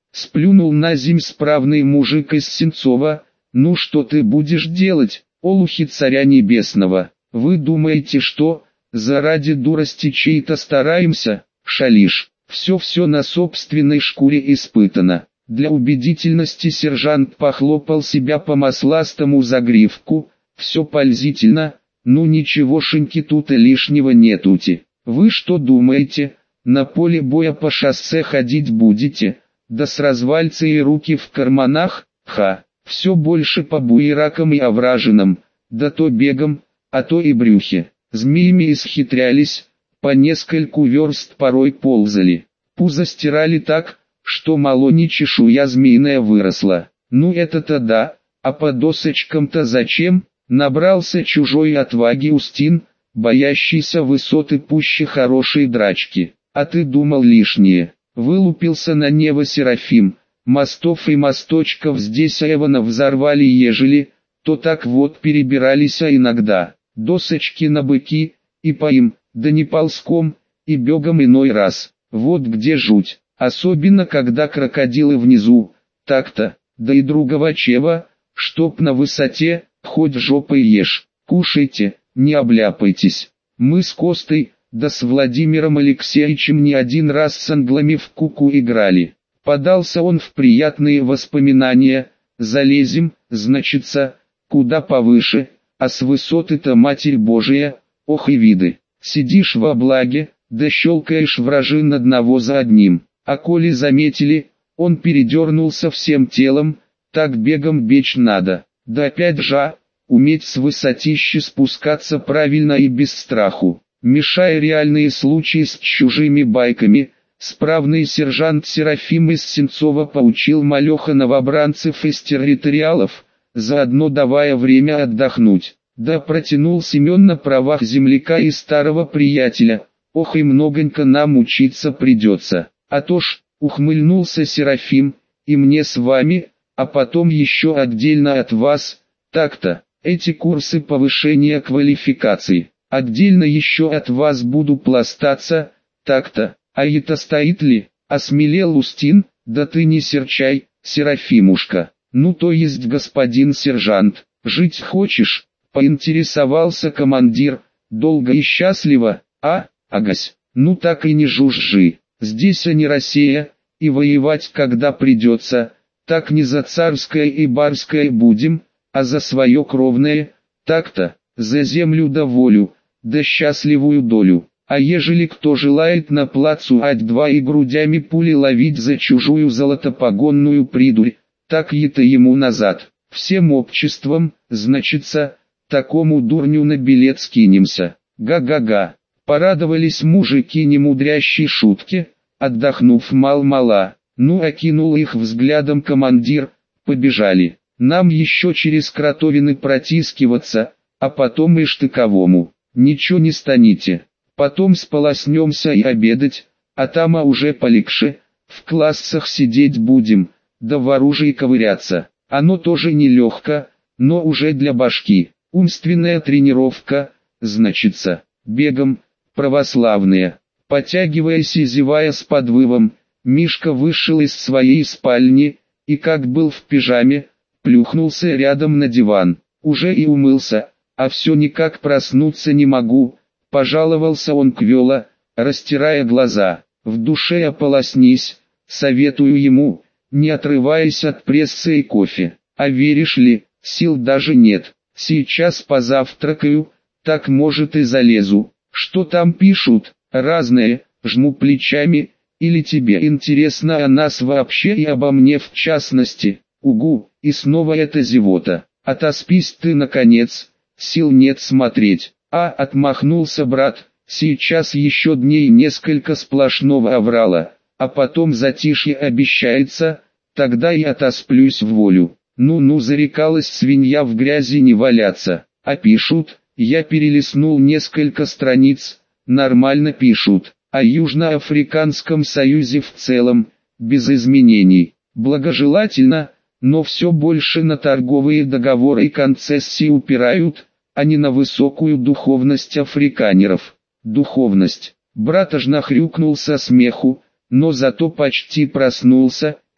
Сплюнул на земь справный мужик из Сенцова. Ну что ты будешь делать, олухи царя небесного? Вы думаете, что, заради дурости чьей-то стараемся? Шалишь, все на собственной шкуре испытано. Для убедительности сержант похлопал себя по масластому загривку. Все пользительно, ну ничегошеньки тут и лишнего нетути. Вы что думаете, на поле боя по шоссе ходить будете? Да с развальцей и руки в карманах? Ха, все больше по буеракам и овражинам, да то бегом, а то и брюхе. Змеями исхитрялись, по нескольку верст порой ползали. Пузо стирали так, что мало не чешуя змеиная выросла. Ну это-то да, а по досочкам-то зачем? Набрался чужой отваги Устин, боящийся высоты пуще хорошей драчки. А ты думал лишнее. Вылупился на небо Серафим. Мостов и мосточков здесь Эвана взорвали ежели, то так вот перебирались иногда. Досочки на быки, и по им, да не ползком, и бегом иной раз. Вот где жуть, особенно когда крокодилы внизу, так-то, да и другого чева, чтоб на высоте, хоть жопой ешь, кушайте, не обляпайтесь. Мы с Костой, да с Владимиром Алексеевичем не один раз с англами в куку играли. Подался он в приятные воспоминания, залезем, значится, куда повыше, а с высоты-то Матерь Божия, ох и виды. Сидишь во благе, да щелкаешь вражин одного за одним, а коли заметили, он передернулся всем телом, так бегом бечь надо. Да опять же, уметь с высотищи спускаться правильно и без страху, мешая реальные случаи с чужими байками. Справный сержант Серафим из Сенцова поучил малеха новобранцев из территориалов, заодно давая время отдохнуть. Да протянул Семен на правах земляка и старого приятеля, ох и многонько нам учиться придется. А то ж, ухмыльнулся Серафим, и мне с вами, а потом еще отдельно от вас, так-то, эти курсы повышения квалификации, отдельно еще от вас буду пластаться, так-то. А это стоит ли? Осмелел Устин, да ты не серчай, Серафимушка. Ну то есть господин сержант, жить хочешь? Поинтересовался командир, долго и счастливо, агась, ну так и не жужжи. Здесь не Россия, и воевать когда придется, так не за царское и барское будем, а за свое кровное, так-то, за землю да волю, да счастливую долю. А ежели кто желает на плацу ать-2 и грудями пули ловить за чужую золотопогонную придурь, так это ему назад. Всем обществом, значится, такому дурню на билет скинемся. Га-га-га. Порадовались мужики немудрящей шутки, отдохнув мал-мала. Ну окинул их взглядом командир, побежали. Нам еще через кротовины протискиваться, а потом и штыковому. Ничего не станете. Потом сполоснемся и обедать, а там уже полегче, в классах сидеть будем, да в оружии ковыряться. Оно тоже нелегко, но уже для башки. Умственная тренировка, значится, бегом, православная. Потягиваясь и зевая с подвывом, Мишка вышел из своей спальни, и как был в пижаме, плюхнулся рядом на диван. Уже и умылся, а все никак проснуться не могу. Пожаловался он Квела, растирая глаза. В душе ополоснись, советую ему, не отрываясь от прессы и кофе. А веришь ли, сил даже нет. Сейчас позавтракаю, так может и залезу. Что там пишут? Разное, жму плечами. Или тебе интересно о нас вообще и обо мне в частности? Угу, и снова эта зевота. Отоспись ты наконец, сил нет смотреть. Отмахнулся брат, сейчас еще дней несколько сплошного аврала, а потом затишье обещается, тогда и отосплюсь в волю. Ну-ну, зарекалась свинья в грязи не валяться, а пишут, я перелистнул несколько страниц, нормально пишут, о Южноафриканском союзе в целом, без изменений, благожелательно, но все больше на торговые договоры и концессии упирают, а не на высокую духовность африканеров. Духовность. Брат аж нахрюкнул со смеху, но зато почти проснулся.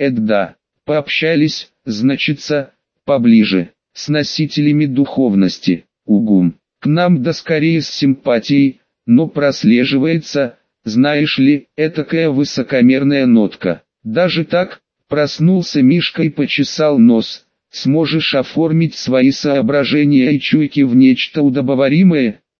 да. Пообщались, значится, поближе, с носителями духовности, угум. К нам да скорее с симпатией, но прослеживается, знаешь ли, этакая высокомерная нотка. Даже так, проснулся Мишка и почесал нос. Сможешь оформить свои соображения и чуйки в нечто удобоваримое?